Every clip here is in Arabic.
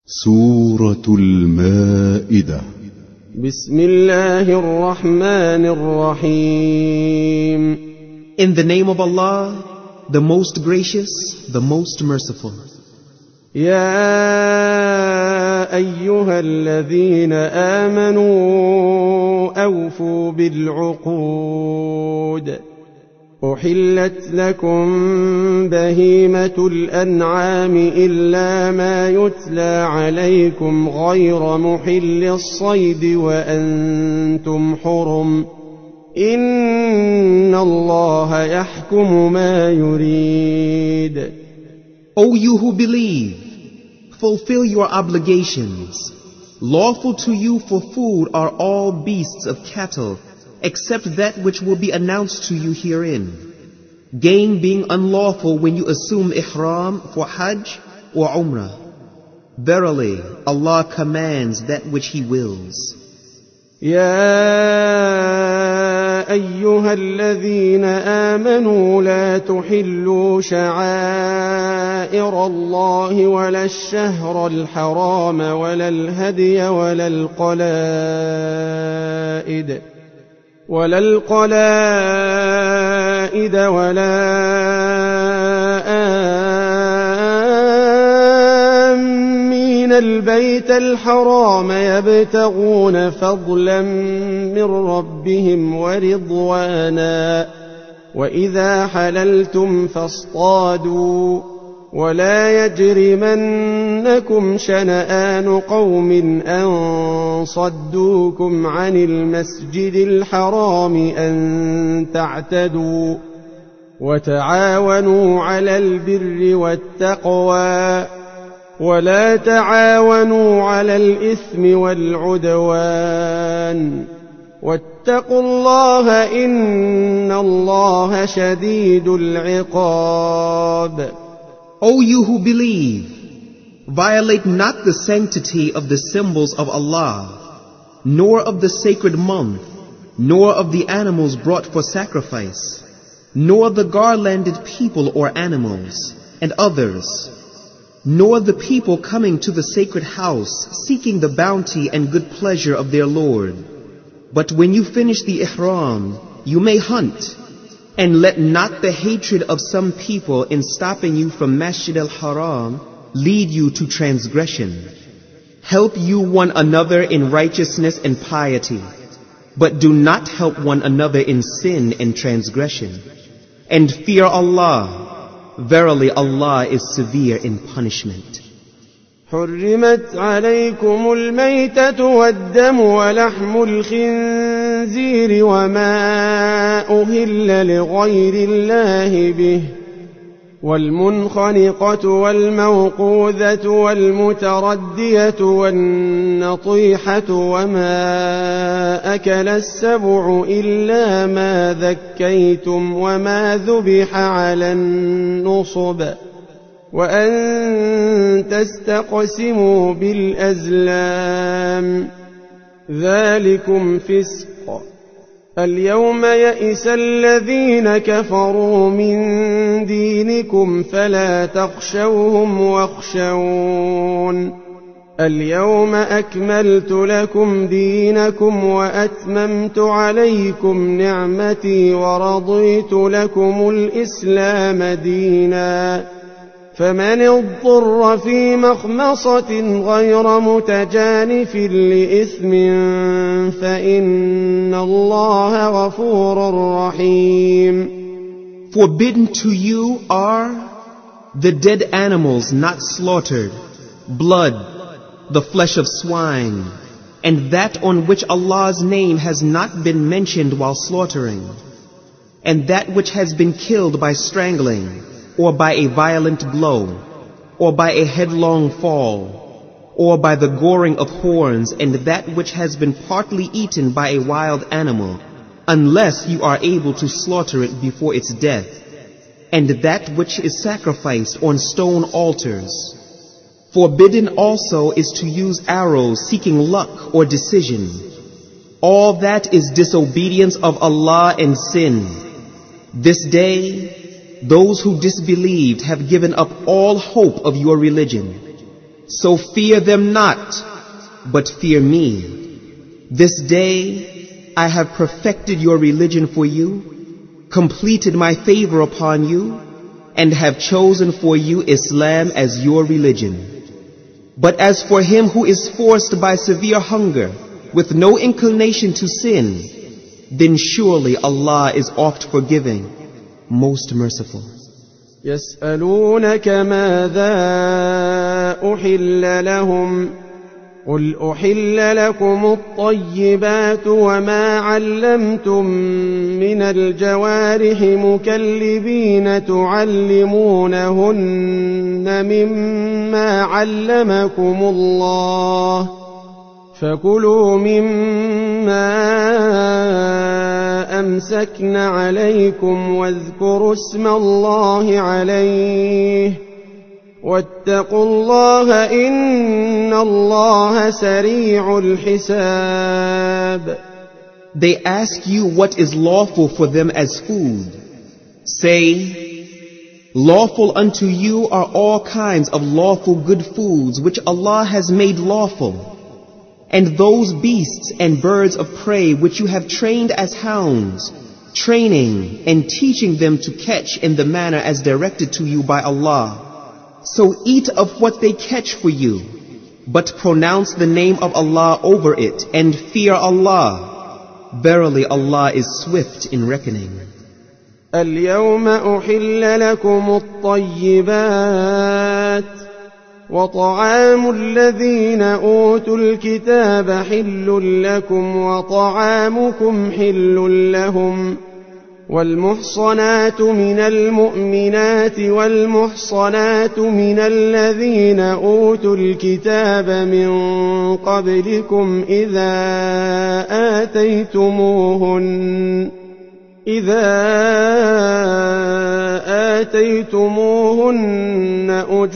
سورة المائدة. بسم الله الرحمن الرحيم. In the name of Allah, the most gracious, the most merciful. يا أيها الذين آمنوا أوفوا بالعقود. أحلت لكم بهيمة الأنعام إلا ما يتلى عليكم غير محل الصيد وأنتم حرم. إن الله يحكم ما يريد. O you who believe, fulfill your obligations. Lawful to you for food are all beasts of cattle, except that which will be announced to you herein. Game being unlawful when you assume ihram for Hajj or Umrah. Verily, Allah commands that which He wills. يا أيها الذين آمنوا لا تحلوا شعائر الله ولا الشهر الحرام ولا الهدي ولا القلائد ولا آمين البيت الحرام يبتغون فضلا من ربهم ورضوانا. وإذا حللتم فاصطادوا ولا يجرمنكم شنآن قوم أن صدوكم عن المسجد الحرام أن تعتدوا. وتعاونوا على البر والتقوى ولا تعاونوا على الإثم والعدوان. واتقوا الله إن الله شديد العقاب. O you who believe, violate not the sanctity of the symbols of Allah, nor of the sacred month, nor of the animals brought for sacrifice, nor the garlanded people or animals, and others, nor the people coming to the sacred house, seeking the bounty and good pleasure of their Lord. But when you finish the ihram, you may hunt. And let not the hatred of some people in stopping you from Masjid al-Haram lead you to transgression. Help you one another in righteousness and piety, but do not help one another in sin and transgression. And fear Allah. Verily Allah is severe in punishment. حرمت عليكم الميتة والدم ولحم الخنزير وما أهل لغير الله به والمنخنقة والموقوذة والمتردية والنطيحة وما أكل السبع إلا ما ذكيتم وما ذبح على النصب وأن تستقسموا بالأزلام ذلكم فسق. اليوم يئس الذين كفروا من دينكم فلا تخشوهم واخشون. اليوم أكملت لكم دينكم وأتممت عليكم نعمتي ورضيت لكم الإسلام دينا. فمن اضطر في مخمصة غير متجانف لإثم فإن الله غفور رحيم. Forbidden to you are the dead animals not slaughtered, blood, the flesh of swine, and that on which Allah's name has not been mentioned while slaughtering, and that which has been killed by strangling, or by a violent blow, or by a headlong fall, or by the goring of horns, and that which has been partly eaten by a wild animal, unless you are able to slaughter it before its death, and that which is sacrificed on stone altars. Forbidden also is to use arrows seeking luck or decision. All that is disobedience of Allah and sin. This day, those who disbelieved have given up all hope of your religion. So fear them not, but fear me. This day I have perfected your religion for you, completed my favor upon you, and have chosen for you Islam as your religion. But as for him who is forced by severe hunger, with no inclination to sin, then surely Allah is oft forgiving, most merciful. يسألونك ماذا أحل لهم قل أحل لكم الطيبات وما علمتم من الجوارح مكلبين تعلمونهن مما علمكم الله فكلوا مما أمسكن عليكم واذكروا اسم الله عليه واتقوا الله إن الله سريع الحساب. They ask you what is lawful for them as food. Say, lawful unto you are all kinds of lawful good foods which Allah has made lawful, and those beasts and birds of prey which you have trained as hounds, training and teaching them to catch in the manner as directed to you by Allah. So eat of what they catch for you, but pronounce the name of Allah over it and fear Allah. Verily Allah is swift in reckoning. اليوم أحل لكم الطيبات وطعام الذين أوتوا الكتاب حل لكم وطعامكم حل لهم والمحصنات من المؤمنات والمحصنات من الذين أوتوا الكتاب من قبلكم إذا آتيتموهن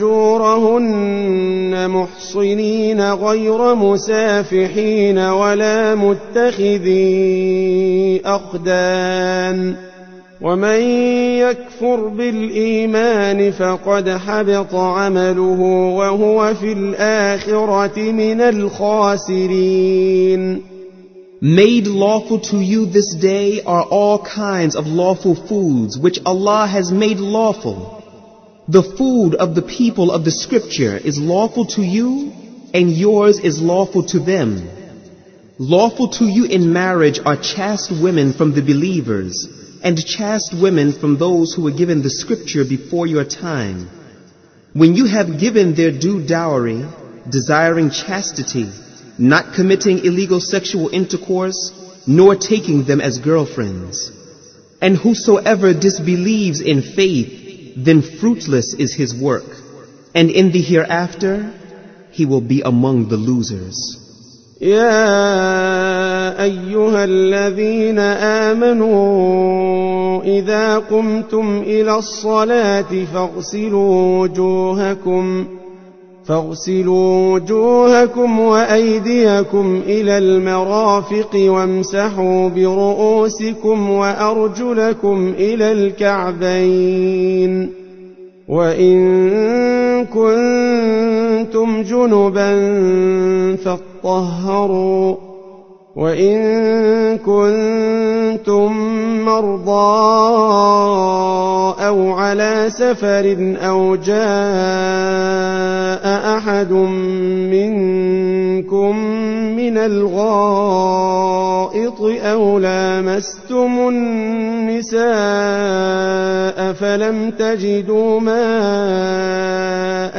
أجورهن محصنين غير مسافحين ولا متخذي أخدان ومن يكفر بالإيمان فقد حبط عمله وهو في الآخرة من الخاسرين. Made lawful to you this day are all kinds of lawful foods which Allah has made lawful. The food of the people of the scripture is lawful to you, and yours is lawful to them. Lawful to you in marriage are chaste women from the believers, and chaste women from those who were given the scripture before your time. When you have given their due dowry, desiring chastity, not committing illegal sexual intercourse, nor taking them as girlfriends. And whosoever disbelieves in faith, then fruitless is his work, and in the hereafter he will be among the losers. يا أيها الذين آمنوا إذا قمتم إلى الصلاة فاغسلوا وجوهكم وأيديكم إلى المرافق وامسحوا برؤوسكم وأرجلكم إلى الكعبين وإن كنتم جنبا فاطهروا وإن كنتم مرضى أو على سفر أو جاء أحد منكم من الغائط أو لامستم النساء فلم تجدوا ماء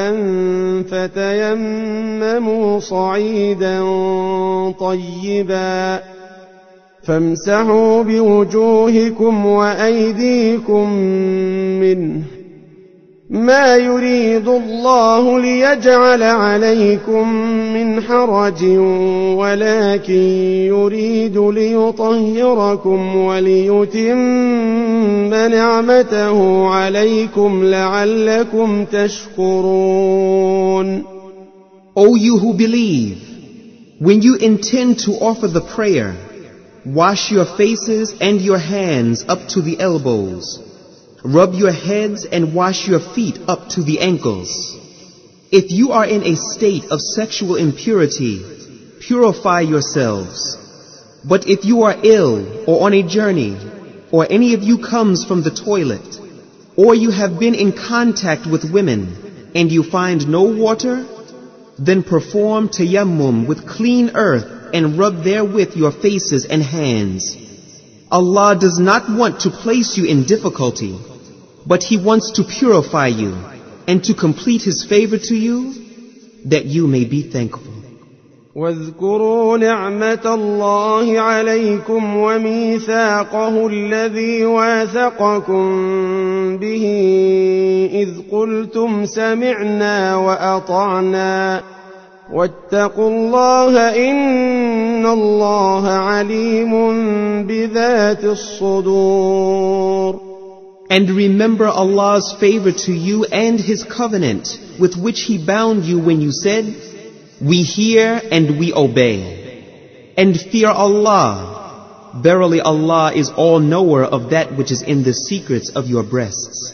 فتيمموا صعيدا طيبا فامسحوا بوجوهكم وأيديكم منه ما يريد الله ليجعل عليكم من حرج ولكن يريد ليطهركم وليتم نعمته عليكم لعلكم تشكرون. O you who believe, when you intend to offer the prayer, wash your faces and your hands up to the elbows. Rub your heads and wash your feet up to the ankles. If you are in a state of sexual impurity, purify yourselves. But if you are ill or on a journey, or any of you comes from the toilet, or you have been in contact with women, and you find no water, then perform tayammum with clean earth and rub therewith your faces and hands. Allah does not want to place you in difficulty, but He wants to purify you and to complete His favor to you, that you may be thankful. واذكروا نعمة الله عليكم وميثاقه الذي واثقكم به إذ قلتم سمعنا وأطعنا واتقوا الله إن الله عليم بذات الصدور. And remember Allah's favor to you and His covenant with which He bound you when you said, "We hear and we obey." And fear Allah. Verily Allah is all-knower of that which is in the secrets of your breasts.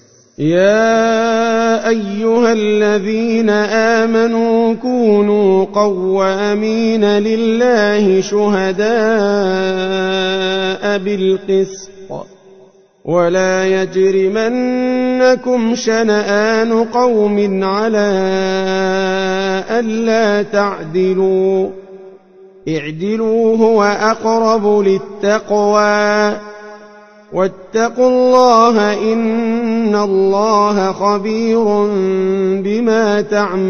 يا أيها الذين آمنوا كونوا قوامين لله شهداء بالقسط ولا يجرمنكم شنآن قوم على ألا تعدلوا اعدلوا هو أقرب للتقوى واتقوا الله إن الله خبير بما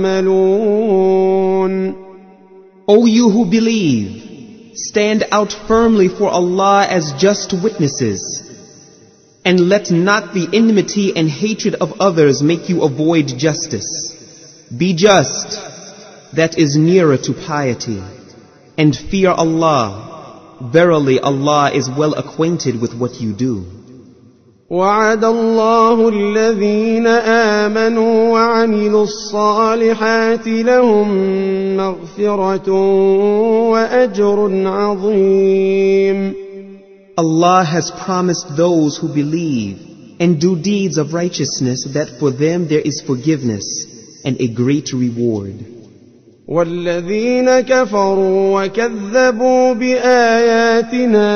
تعملون. O you who believe, stand out firmly for Allah as just witnesses, and let not the enmity and hatred of others make you avoid justice. Be just, that is nearer to piety, and fear Allah. Verily Allah is well acquainted with what you do. وعد الله الذين آمنوا وعملوا الصالحات لهم مغفرة وأجر عظيم. Allah has promised those who believe and do deeds of righteousness that for them there is forgiveness and a great reward. والذين كفروا وكذبوا بآياتنا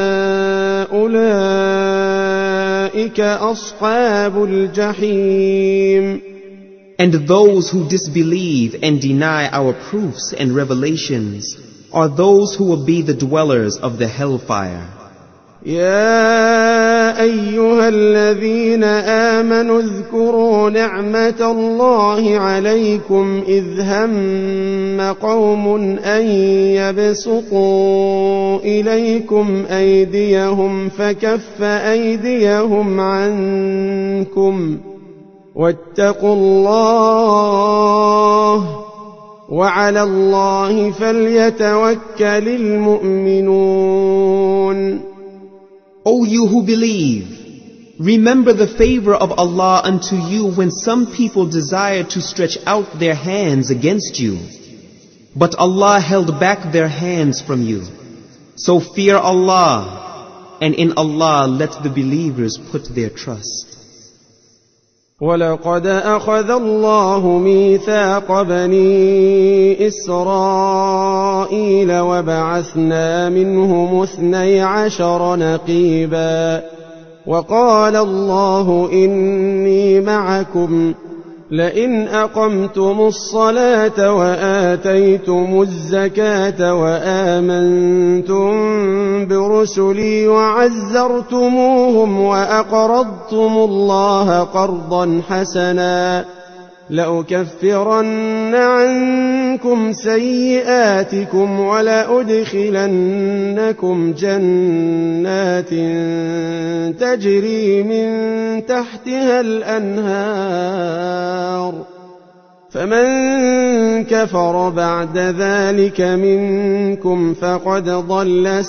أولئك أصحاب الجحيم. And those who disbelieve and deny our proofs and revelations are those who will be the dwellers of the hellfire. يا أيها الذين آمنوا اذكروا نعمة الله عليكم إذ هم قوم أن يبسطوا إليكم أيديهم فكف أيديهم عنكم واتقوا الله وعلى الله فليتوكل المؤمنون. O you who believe, remember the favor of Allah unto you when some people desired to stretch out their hands against you, but Allah held back their hands from you. So fear Allah, and in Allah let the believers put their trust. ولقد أخذ الله ميثاق بني إسرائيل وبعثنا منهم 12 نقيبا وقال الله إني معكم لئن أقمتم الصلاة وآتيتم الزكاة وآمنتم برسلي وعزرتموهم وأقرضتم الله قرضا حسنا لأكفرن عنكم سيئاتكم ولأدخلنكم جنات تجري من تحتها الأنهار فمن كفر بعد ذلك منكم فقد ضل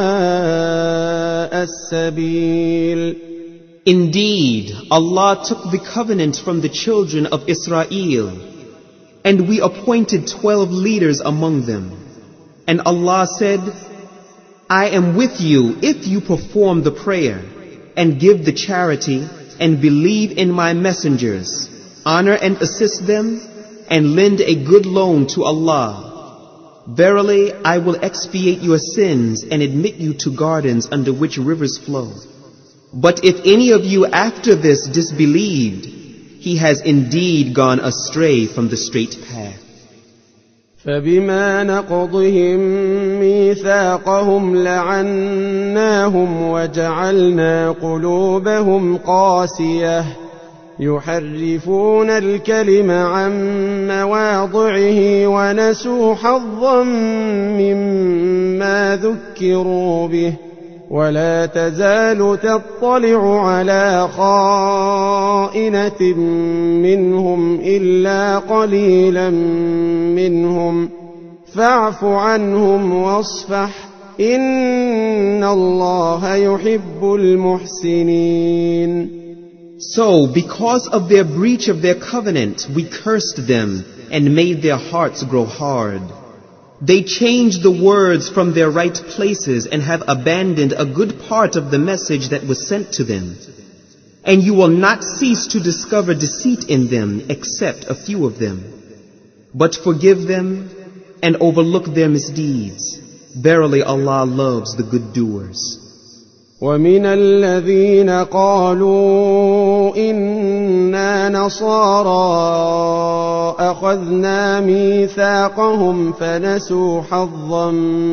سواء السبيل. Indeed, Allah took the covenant from the children of Israel, and we appointed 12 leaders among them. And Allah said, I am with you if you perform the prayer, and give the charity, and believe in my messengers, honor and assist them, and lend a good loan to Allah. Verily, I will expiate your sins and admit you to gardens under which rivers flow. But if any of you after this disbelieved, he has indeed gone astray from the straight path. فبما نقضهم ميثاقهم لعناهم وجعلنا قلوبهم قاسية يحرفون الكلم عن مواضعه ونسوا حظا مما ذكروا به ولا تزال تطلع على خائنة منهم إلا قليلا منهم فاعف عنهم واصفح إن الله يحب المحسنين. So, because of their breach of their covenant, we cursed them and made their hearts grow hard. They changed the words from their right places and have abandoned a good part of the message that was sent to them. And you will not cease to discover deceit in them except a few of them. But forgive them and overlook their misdeeds. Verily Allah loves the good doers. ومن الذين قالوا إنا نصارى أخذنا ميثاقهم فنسوا حظا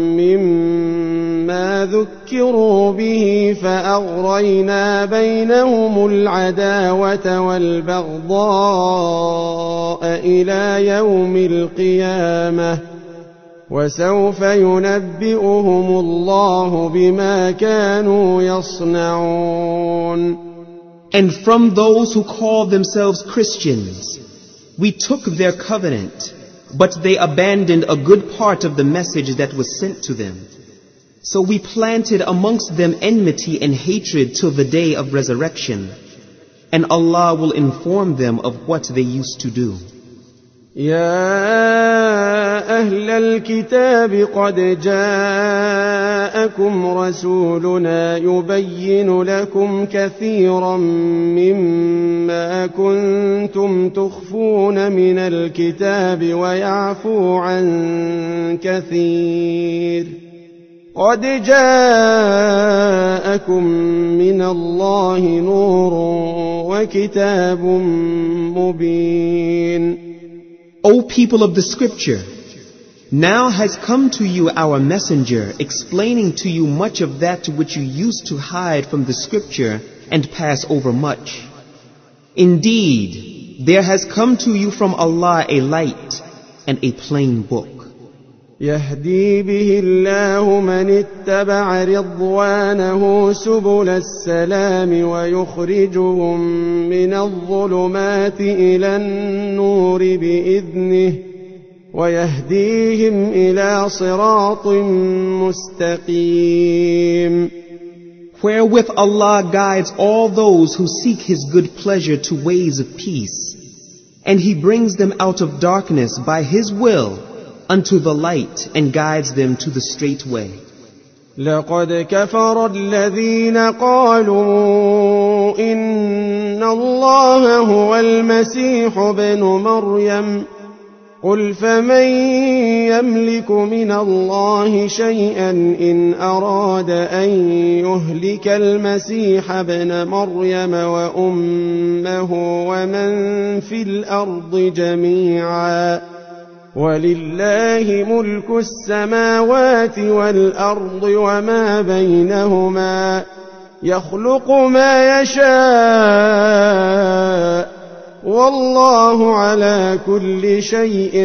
مما ذكروا به فأغرينا بينهم العداوة والبغضاء إلى يوم القيامة وسوف ينبئهم الله بما كانوا يصنعون. And from those who call themselves Christians, we took their covenant, but they abandoned a good part of the message that was sent to them. So we planted amongst them enmity and hatred till the day of resurrection, and Allah will inform them of what they used to do. يا أهل الكتاب قد جاءكم رسولنا يبين لكم كثيرا مما كنتم تخفون من الكتاب ويعفو عن كثير قد جاءكم من الله نور وكتاب مبين. O people of the scripture, now has come to you our messenger, explaining to you much of that which you used to hide from the scripture and pass over much. Indeed, there has come to you from Allah a light and a plain book. يهدي به الله من اتبع رضوانه سبل السلام ويخرجهم من الظلمات إلى النور بإذنه ويهديهم إلى صراط مستقيم. Wherewith Allah guides all those who seek His good pleasure to ways of peace, and He brings them out of darkness by His will unto the light and guides them to the straight way. لقد كفر الذين قالوا إن الله هو المسيح ابن مريم قل فمن يملك من الله شيئا إن أراد أن يهلك المسيح ابن مريم وأمه ومن في الأرض جميعا ولله ملك السماوات والأرض وما بينهما يخلق ما يشاء والله على كل شيء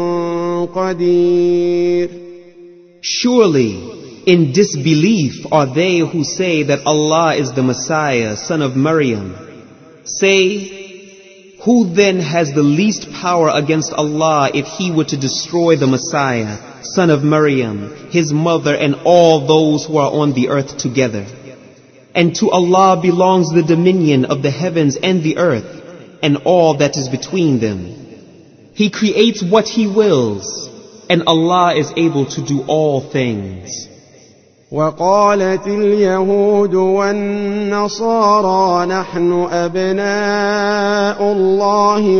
قدير. Surely, in disbelief are they who say that Allah is the Messiah, son of Maryam. Say, who then has the least power against Allah if He were to destroy the Messiah, son of Maryam, His mother, and all those who are on the earth together? And to Allah belongs the dominion of the heavens and the earth, and all that is between them. He creates what He wills, and Allah is able to do all things. وقالت اليهود والنصارى نحن أبناء الله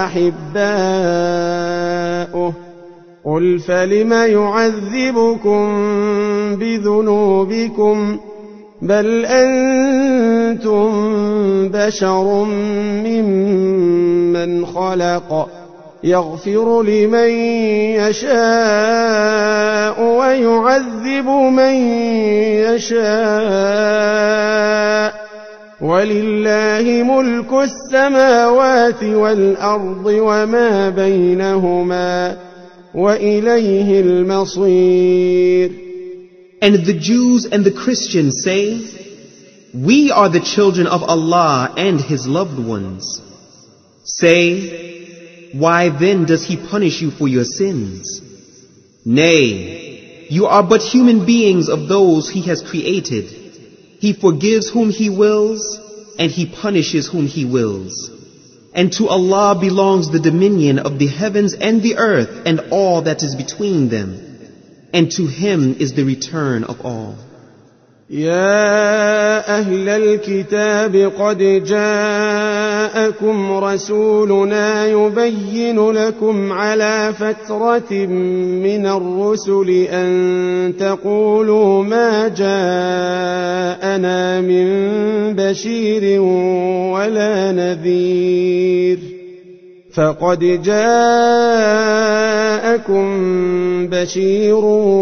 وأحباؤه قل فلم يعذبكم بذنوبكم بل أنتم بشر ممن خلق يغفر لمن يشاء ويعذب من يشاء ولله ملك السماوات والأرض وما بينهما وإليه المصير. And the Jews and the Christians say, we are the children of Allah and His loved ones. Say, why then does He punish you for your sins? Nay, you are but human beings of those He has created. He forgives whom He wills, and He punishes whom He wills. And to Allah belongs the dominion of the heavens and the earth and all that is between them. And to Him is the return of all. يا أهل الكتاب قد جاءكم رسولنا يبين لكم على فترة من الرسل أن تقولوا ما جاءنا من بشير ولا نذير فقد جاءكم بشير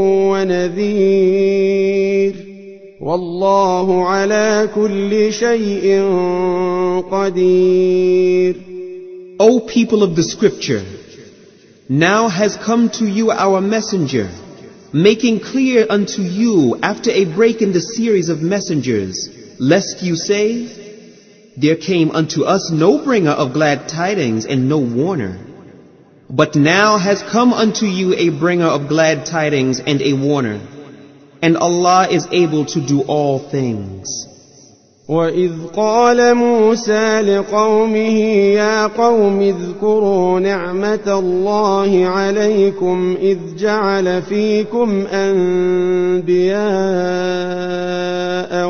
ونذير والله على كل شيء قدير. O people of the scripture, now has come to you our messenger, making clear unto you after a break in the series of messengers, lest you say, there came unto us no bringer of glad tidings and no warner. But now has come unto you a bringer of glad tidings and a warner. And Allah is able to do all things. وَإِذْ قَالَ مُوسَى لِقَوْمِهِ يَا قَوْمِ اذْكُرُوا نِعْمَةَ اللَّهِ عَلَيْكُمْ إِذْ جَعَلَ فِيكُمْ أَنْبِيَاءَ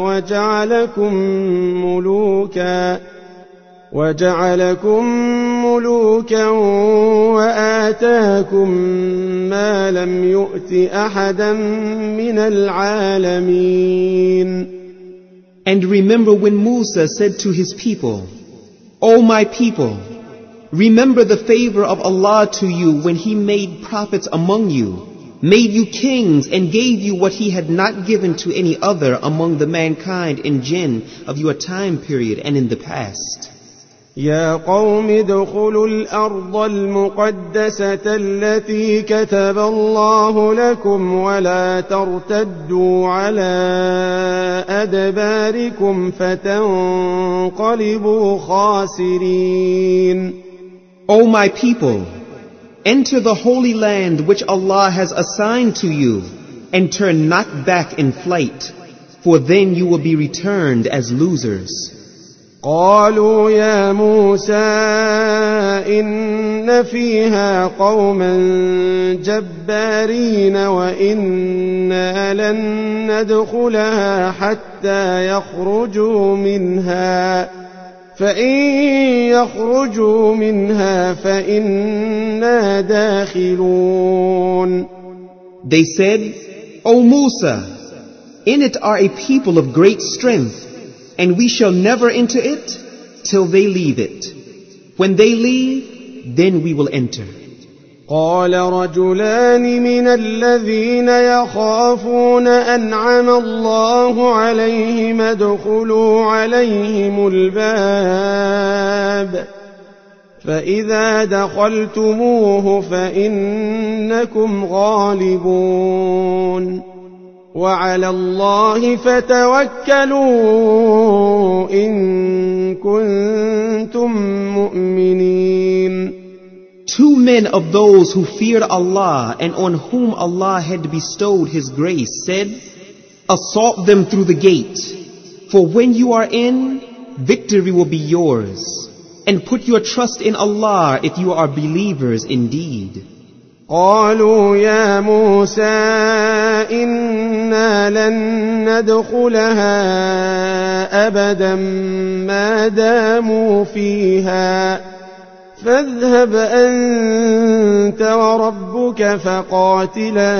وَجَعَلَكُمْ مُلُوكًا وَآتَاكُمْ مَا لَمْ يُؤْتِ أَحَدًا مِنَ الْعَالَمِينَ. And remember when Musa said to his people, O my people, remember the favor of Allah to you when He made prophets among you, made you kings and gave you what He had not given to any other among the mankind and jinn of your time period and in the past. يا قوم ادخلوا الأرض المقدسة التي كتب الله لكم ولا ترتدوا على أدباركم فتنقلبوا خاسرين. O my people, enter the holy land which Allah has assigned to you and turn not back in flight, for then you will be returned as losers. قالوا يا موسى إن فيها قوما جبارين وإنا لن ندخلها حتى يخرجوا منها فإن يخرجوا منها فإنا داخلون. They said, O Musa, in it are a people of great strength, and we shall never enter it till they leave it. When they leave, then we will enter. قال رجلان من الذين يخافون أنعم الله عليهم ادخلوا عليهم الباب فإذا دخلتموه فإنكم غالبون وعلى الله فتوكلوا إن كنتم مؤمنين. Two men of those who feared Allah and on whom Allah had bestowed His grace said, assault them through the gate, for when you are in, victory will be yours, and put your trust in Allah if you are believers indeed. قالوا يا موسى إنا لن ندخلها أبدا ما داموا فيها فاذهب أنت وربك فقاتلا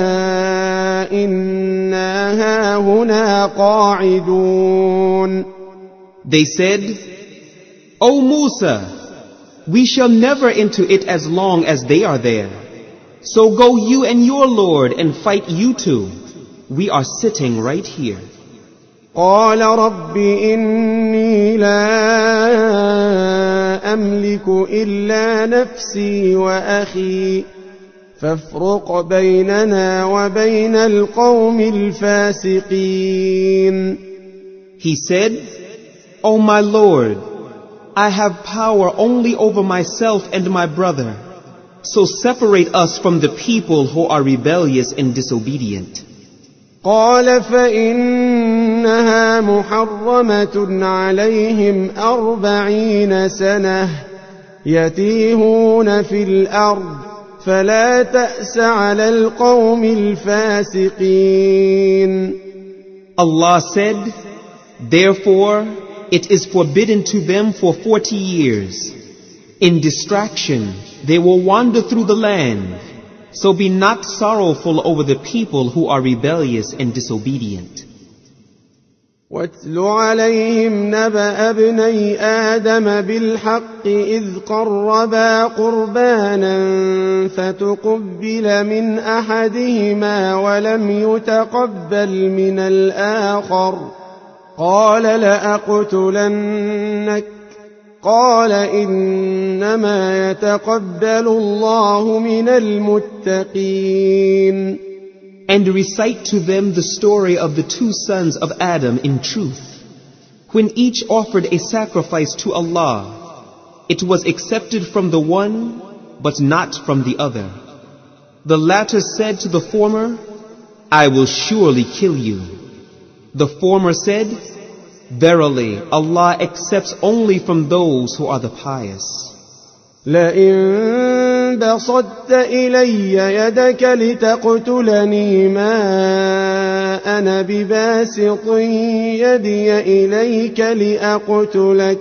إنا هاهنا قاعدون. They said, O Musa, we shall never enter it as long as they are there. So go you and your Lord and fight you two. We are sitting right here. قال رب إني لا أملك إلا نفسي وأخي فافرق بيننا وبين القوم الفاسقين. He said, O my Lord, I have power only over myself and my brother. So separate us from the people who are rebellious and disobedient. قال فإنها محرمة عليهم 40 سنة يتيهون في الأرض فلا تأس على القوم الفاسقين. Allah said, therefore it is forbidden to them for 40 years. In distraction they will wander through the land. So be not sorrowful over the people who are rebellious and disobedient. واتل عليهم نبأ ابني آدم بالحق إذ قربا قربانا فتقبل من أحدهما ولم يتقبل من الآخر قال لأقتلنك قال إنما يتقبل الله من المتقين. And recite to them the story of the two sons of Adam in truth. When each offered a sacrifice to Allah, it was accepted from the one, but not from the other. The latter said to the former, I will surely kill you. The former said, verily, Allah accepts only from those who are the pious. لئن بسطت إلي يدك لتقتلني ما أنا بباسط يدي إليك لأقتلك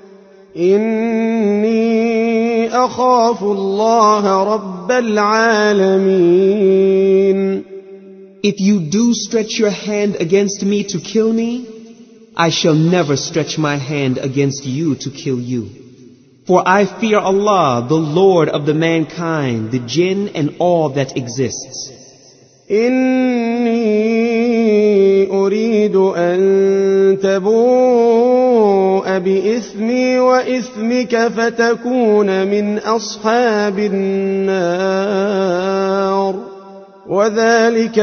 إني أخاف الله رب العالمين. If you do stretch your hand against me to kill me, I shall never stretch my hand against you to kill you. For I fear Allah, the Lord of the mankind, the jinn and all that exists. إني أريد أن تبوء بإثمي وإثمك فتكون من أصحاب النار وذلك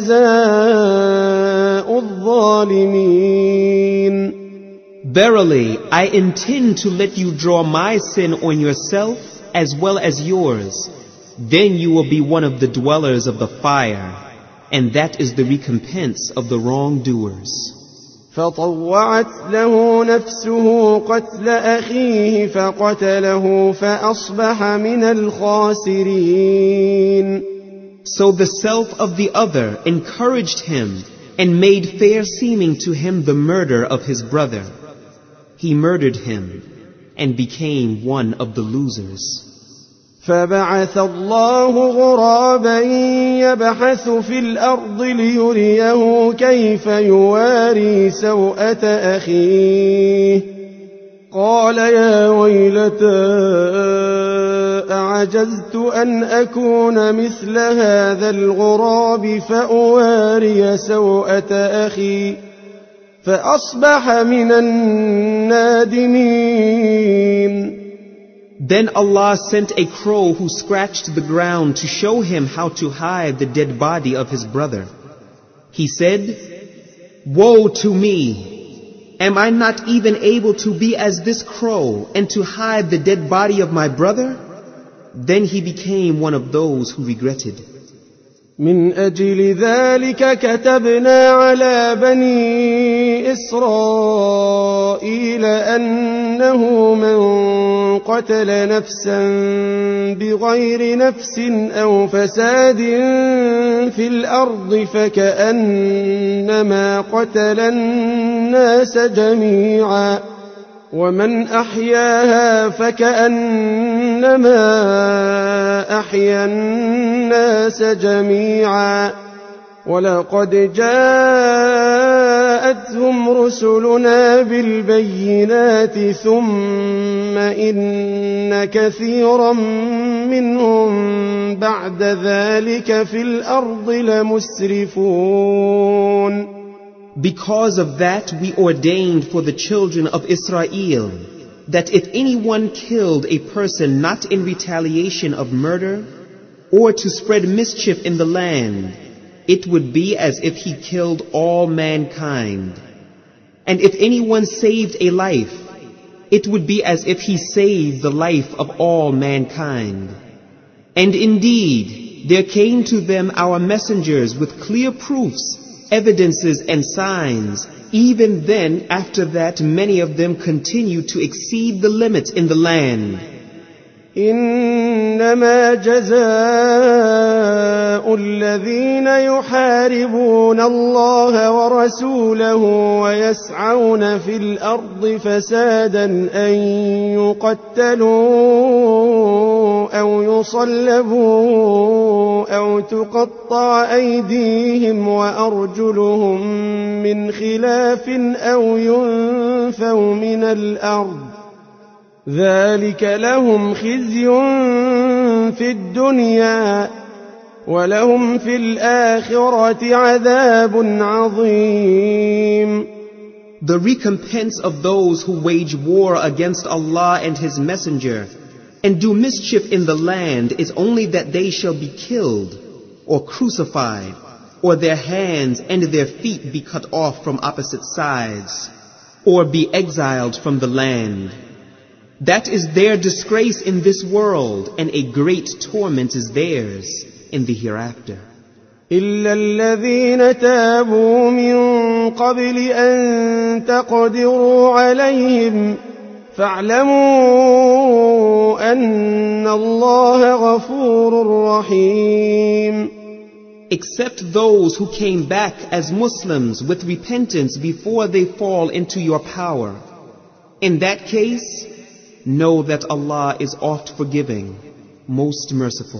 جزاء الظالمين. Verily, I intend to let you draw my sin on yourself as well as yours. Then you will be one of the dwellers of the fire, and that is the recompense of the wrongdoers. فطوعت له نفسه قتل أخيه فقتله فأصبح من الخاسرين. So the self of the other encouraged him and made fair seeming to him the murder of his brother. He murdered him and became one of the losers. فبعث الله غرابا يبحث في الأرض ليريه كيف يواري سوءة أخيه قال يا ويلتى أعجزت أن أكون مثل هذا الغراب فأواري سوءة أخي فأصبح من النادمين. Then Allah sent a crow who scratched the ground to show him how to hide the dead body of his brother. He said, Woe to me! Am I not even able to be as this crow and to hide the dead body of my brother? Then he became one of those who regretted. من أجل ذلك كتبنا على بني إسرائيل أنه من قتل نفسا بغير نفس أو فساد في الأرض فكأنما قتل الناس جميعا ومن أحياها فكأنما أحيا الناس جميعا ولقد جاءتهم رسلنا بالبينات ثم إن كثيرا منهم بعد ذلك في الأرض لمسرفون. Because of that we ordained for the children of Israel that if anyone killed a person not in retaliation of murder or to spread mischief in the land, it would be as if he killed all mankind. And if anyone saved a life, it would be as if he saved the life of all mankind. And indeed, there came to them our messengers with clear proofs, evidences and signs. Even then, after that, many of them continued to exceed the limits in the land. إنما جزاء الذين يحاربون الله ورسوله ويسعون في الأرض فسادا أن يقتلوا أو يصلبوا أو تقطع أيديهم وأرجلهم من خلاف أو ينفوا من الأرض ذلك لهم خزي في الدنيا ولهم في الآخرة عذاب عظيم. The recompense of those who wage war against Allah and His Messenger and do mischief in the land is only that they shall be killed or crucified, or their hands and their feet be cut off from opposite sides, or be exiled from the land. That is their disgrace in this world, and a great torment is theirs in the hereafter. إلا الذين تابوا من قبل أن تقدروا عليهم فاعلموا أن الله غفور رحيم. Except those who came back as Muslims with repentance before they fall into your power. In that case, know that Allah is oft forgiving, most merciful.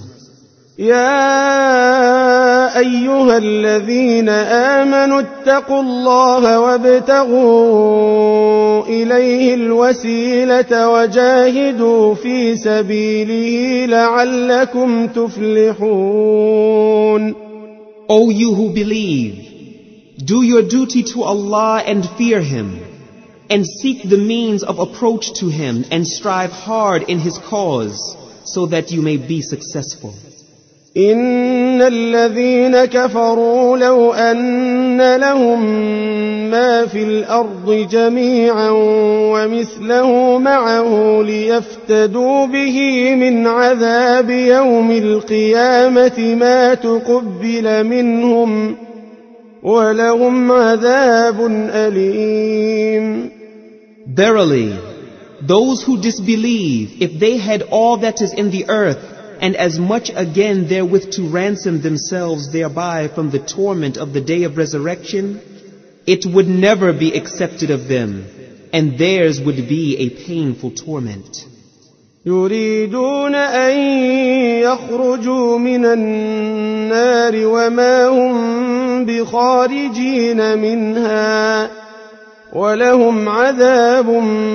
يا أيها الذين آمنوا اتقوا الله وابتغوا إليه الوسيلة وجاهدوا في سبيله لعلكم تفلحون. O you who believe, do your duty to Allah and fear Him, and seek the means of approach to Him and strive hard in His cause so that you may be successful. إن الذين كفروا لو أن لهم ما في الأرض جميعا ومثله معه ليفتدوا به من عذاب يوم القيامة ما تقبل منهم ولهم عذاب أليم. Verily, those who disbelieve, if they had all that is in the earth, and as much again therewith to ransom themselves thereby from the torment of the day of resurrection, it would never be accepted of them, and theirs would be a painful torment. يريدون أن يخرجوا من النار وما هم بخارجين منها ولهم عذاب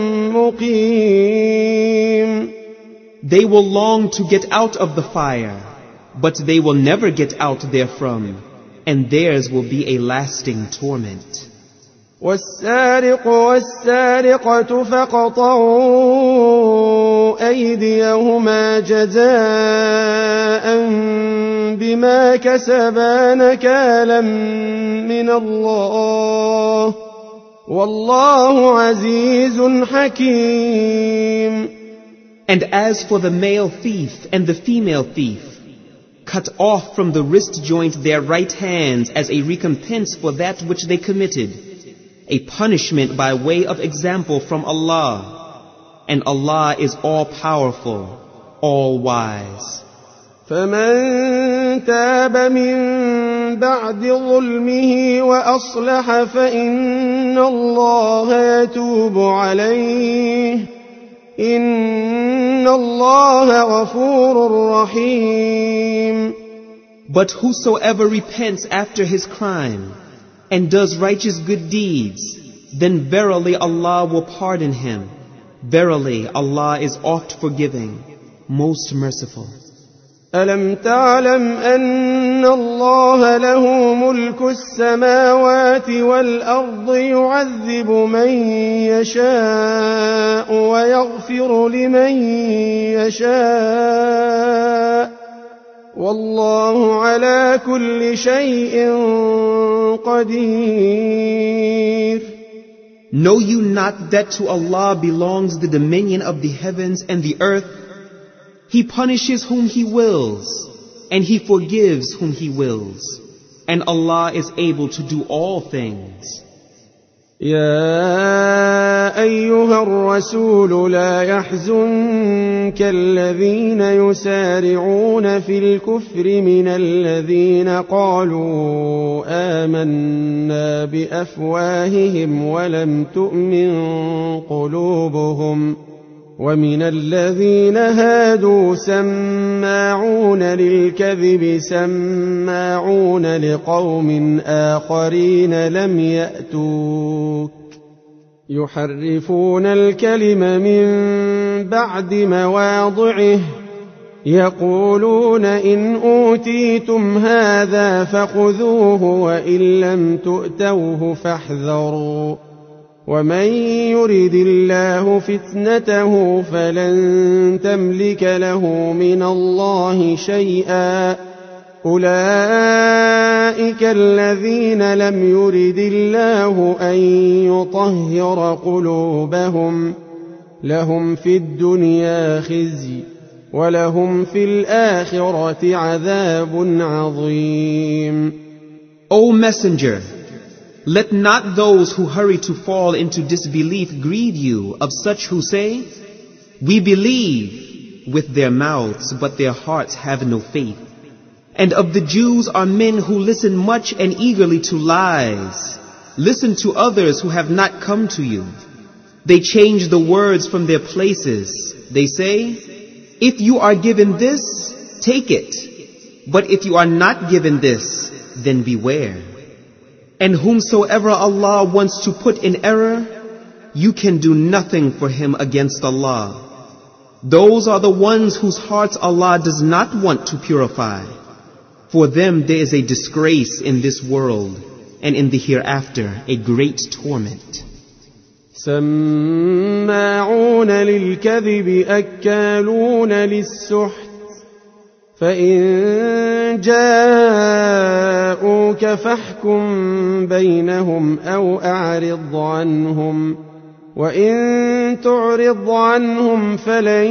مقيم. They will long to get out of the fire, but they will never get out therefrom, and theirs will be a lasting torment. والسارق والسارقة فاقطعوا أيديهما جزاء بما كسبا نكالا من الله والله عزيز حكيم. And as for the male thief and the female thief, cut off from the wrist joint their right hands as a recompense for that which they committed, a punishment by way of example from Allah. And Allah is all-powerful, all-wise. فمن تاب من بعد ظلمه وأصلح فإن الله يتوب عليه إن الله غفور رحيم. But whosoever repents after his crime and does righteous good deeds, then verily Allah will pardon him. Verily Allah is oft forgiving, most merciful. ألم تعلم أن الله له ملك السماوات والأرض يعذب من يشاء ويغفر لمن يشاء والله على كل شيء قدير. Know you not that to Allah belongs the dominion of the heavens and the earth? He punishes whom He wills, and He forgives whom He wills. And Allah is able to do all things. يا أيها الرسول لا يحزنك الذين يسارعون في الكفر من الذين قالوا آمنا بأفواههم ولم تؤمن قلوبهم ومن الذين هادوا سماعون للكذب سماعون لقوم آخرين لم يأتوك يحرفون الكلم من بعد مواضعه يقولون إن أوتيتم هذا فخذوه وإن لم تؤتوه فاحذروا ومن يرد الله فتنته فلن تملك له من الله شيئا أولئك الذين لم يرد الله أن يطهر قلوبهم لهم في الدنيا خزي ولهم في الآخرة عذاب عظيم. O Messenger, let not those who hurry to fall into disbelief grieve you of such who say, we believe with their mouths, but their hearts have no faith. And of the Jews are men who listen much and eagerly to lies. Listen to others who have not come to you. They change the words from their places. They say, if you are given this, take it. But if you are not given this, then beware. And whomsoever Allah wants to put in error, you can do nothing for him against Allah. Those are the ones whose hearts Allah does not want to purify. For them there is a disgrace in this world, and in the hereafter a great torment. سماعون للكذب أكالون للسحت فإن جاءوك فاحكم بينهم أو أعرض عنهم وإن تعرض عنهم فلن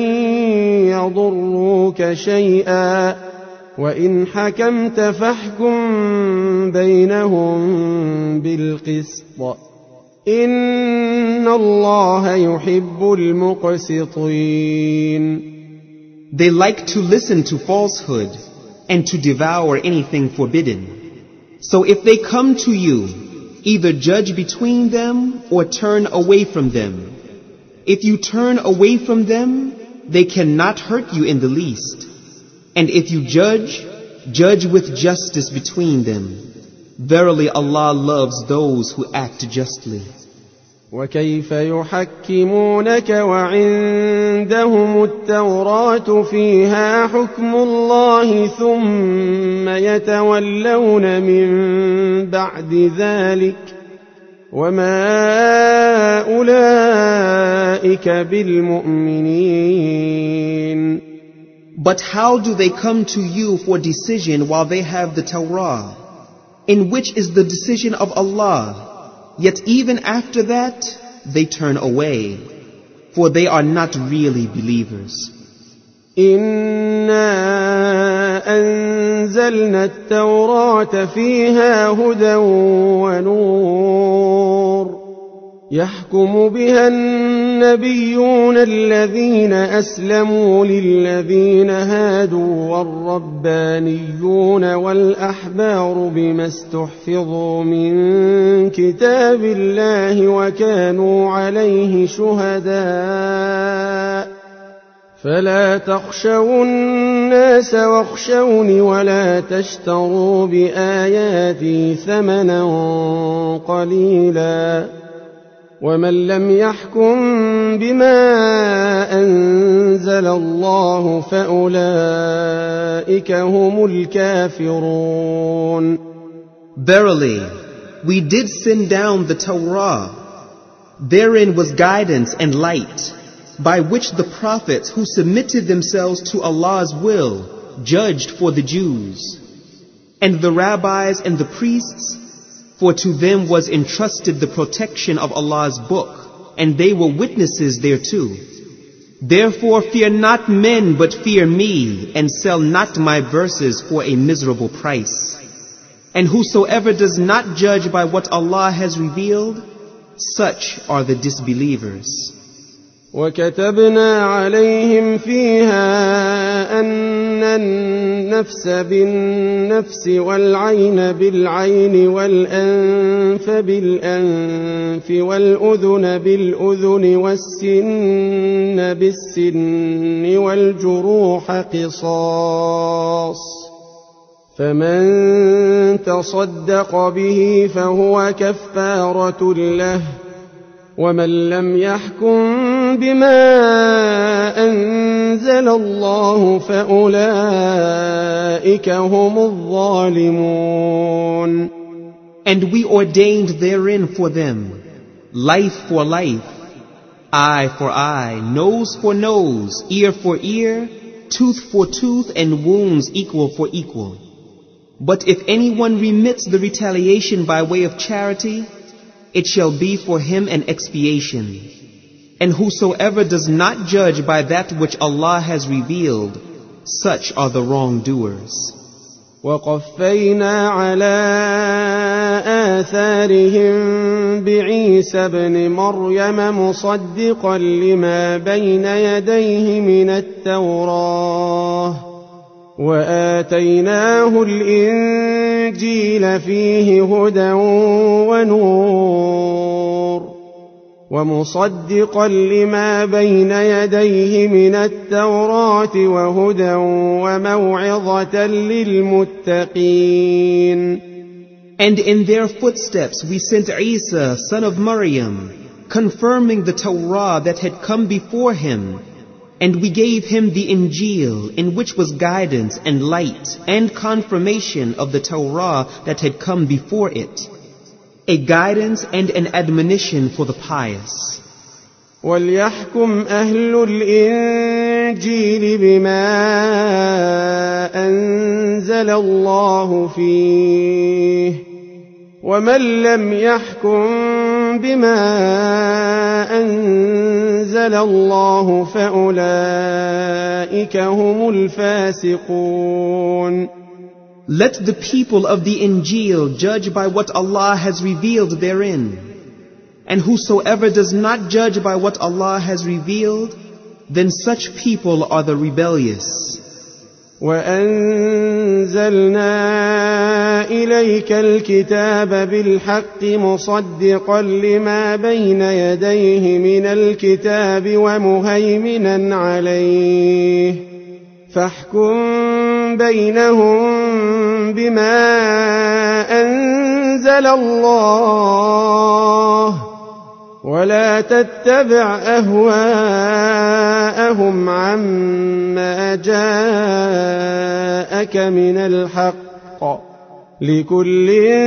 يضروك شيئا وإن حكمت فاحكم بينهم بالقسط إن الله يحب المقسطين. They like to listen to falsehood and to devour anything forbidden. So if they come to you, either judge between them or turn away from them. If you turn away from them, they cannot hurt you in the least. And if you judge, judge with justice between them. Verily Allah loves those who act justly. وكيف يحكمونك وعندهم التوراة فيها حكم الله ثم يتولون من بعد ذلك وما أولئك بالمؤمنين. But how do they come to you for decision while they have the Torah, in which is the decision of Allah? Yet even after that, they turn away, for they are not really believers. إنا أنزلنا التوراة فيها هدى ونور يحكم بها النبيون الذين أسلموا للذين هادوا والربانيون والأحبار بما استحفظوا من كتاب الله وكانوا عليه شهداء فلا تخشوا الناس واخشوني ولا تشتروا بآياتي ثمنا قليلا ومن لم يحكم بما أنزل الله فأولئك هم الكافرون. Verily, we did send down the Torah. Therein was guidance and light, by which the prophets who submitted themselves to Allah's will judged for the Jews, and the rabbis and the priests, for to them was entrusted the protection of Allah's book, and they were witnesses thereto. Therefore fear not men, but fear me, and sell not my verses for a miserable price. And whosoever does not judge by what Allah has revealed, such are the disbelievers. وكتبنا عليهم فيها أن النفس بالنفس والعين بالعين والأنف بالأنف والأذن بالأذن والسن بالسن والجروح قصاص فمن تصدق به فهو كفارة له ومن لم يحكم بما أنزل الله فأولئك هم الظالمون. And we ordained therein for them life for life, eye for eye, nose for nose, ear for ear, tooth for tooth, and wounds equal for equal. But if anyone remits the retaliation by way of charity, it shall be for him an expiation. And whosoever does not judge by that which Allah has revealed, such are the wrongdoers. وقفينا على آثارهم بعيسى ابن مريم مصدقا لما بين يديه من التوراة وآتيناه الإنجيل فيه هدى ونور ومصدقا لما بين يديه من التوراة وهدى وموعظة للمتقين. And in their footsteps we sent Isa, son of Maryam, confirming the Torah that had come before him, and we gave him the Injil, in which was guidance and light and confirmation of the Torah that had come before it, a guidance and an admonition for the pious. وَلْيَحْكُمْ أَهْلُ الْإِنْجِيلِ بِمَا أَنزَلَ اللَّهُ فِيهِ وَمَنْ لَمْ يَحْكُمْ بِمَا أَنزَلَ اللَّهُ فَأُولَئِكَ هُمُ الْفَاسِقُونَ. Let the people of the Injil judge by what Allah has revealed therein. And whosoever does not judge by what Allah has revealed, then such people are the rebellious. وَأَنزَلْنَا إِلَيْكَ الْكِتَابَ بِالْحَقِّ مُصَدِّقًا لِمَا بَيْنَ يَدَيْهِ مِنَ الْكِتَابِ وَمُهَيْمِنًا عَلَيْهِ فَاحْكُم بَيْنَهُم بِمَا أَنزَلَ اللَّهُ ولا تتبع أهواءهم عما جاءك من الحق لكل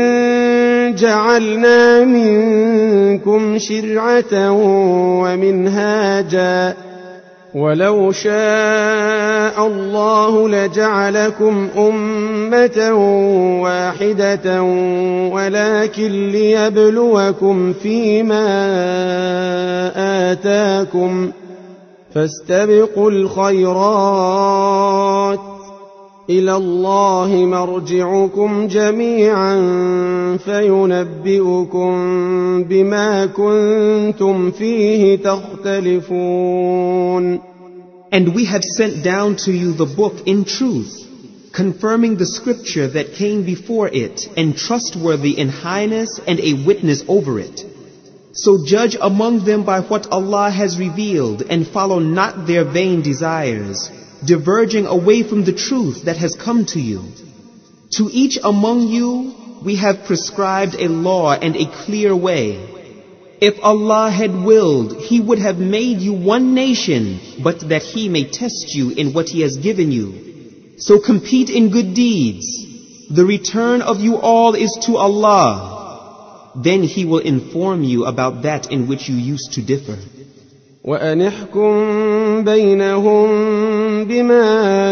جعلنا منكم شرعة ومنهاجا ولو شاء الله لجعلكم أمة واحدة ولكن ليبلوكم فيما آتاكم فاستبقوا الخيرات إلى الله مرجعكم جميعا فينبئكم بما كنتم فيه تختلفون. And we have sent down to you the book in truth, confirming the scripture that came before it, and trustworthy in highness and a witness over it. So judge among them by what Allah has revealed, and follow not their vain desires, diverging away from the truth that has come to you. To each among you we have prescribed a law and a clear way. If Allah had willed, He would have made you one nation, but that He may test you in what He has given you. So compete in good deeds. The return of you all is to Allah. Then He will inform you about that in which you used to differ. وَأَنِحْكُمْ بَيْنَهُمْ بِمَا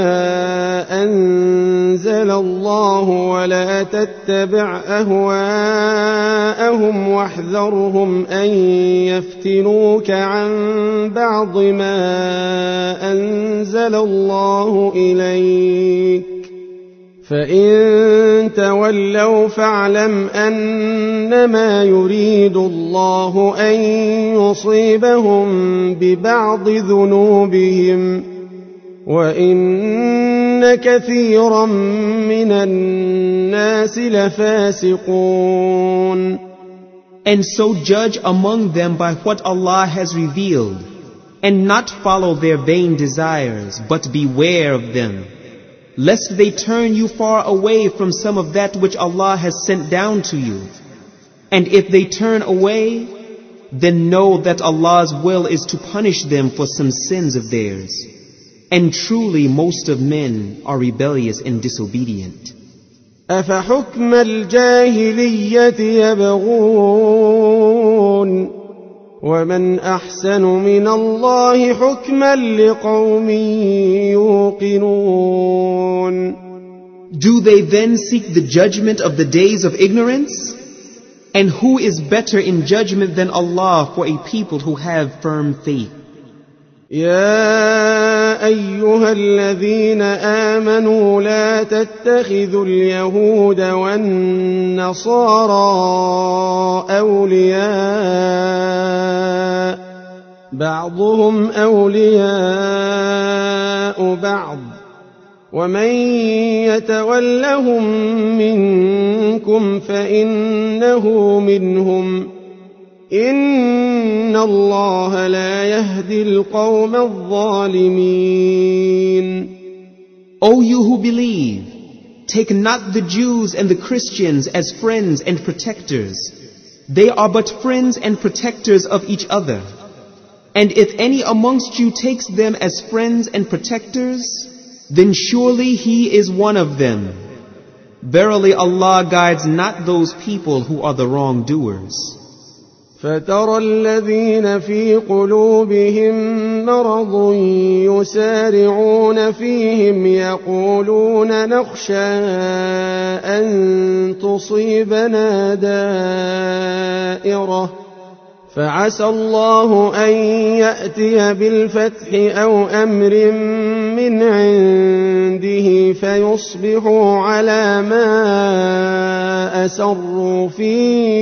أَنزَلَ اللَّهُ وَلَا تَتَّبِعْ أَهْوَاءَهُمْ وَاحْذَرْهُمْ أَنْ يَفْتِنُوكَ عَنْ بَعْضِ مَا أَنزَلَ اللَّهُ إِلَيْكَ فَإِن تَوَلَّوْا فَاعْلَمْ أَنَّمَا يُرِيدُ اللَّهُ أَن يُصِيبَهُم بِبَعْضِ ذُنُوبِهِمْ وَإِنَّ كَثِيرًا مِّنَ النَّاسِ لَفَاسِقُونَ. And so judge among them by what Allah has revealed, and not follow their vain desires, but beware of them, lest they turn you far away from some of that which Allah has sent down to you. And if they turn away, then know that Allah's will is to punish them for some sins of theirs. And truly most of men are rebellious and disobedient. أَفَحُكْمَ الْجَاهِلِيَّةِ يَبْغُونَ وَمَنْ أَحْسَنُ مِنَ اللَّهِ حُكْمًا لِقَوْمٍ يُوقِنُونَ. Do they then seek the judgment of the days of ignorance? And who is better in judgment than Allah for a people who have firm faith? يا أيها الذين آمنوا لا تتخذوا اليهود والنصارى أولياء بعضهم أولياء بعض ومن يتولهم منكم فإنه منهم إن الله لا يهدي القوم الظالمين. O you who believe, take not the Jews and the Christians as friends and protectors. They are but friends and protectors of each other. And if any amongst you takes them as friends and protectors, then surely he is one of them. Verily Allah guides not those people who are the wrongdoers. فترى الذين في قلوبهم مرض يسارعون فيهم يقولون نخشى أن تصيبنا دائرة فعسى الله أن يأتي بالفتح أو أمر من عنده فيصبحوا على ما أسروا في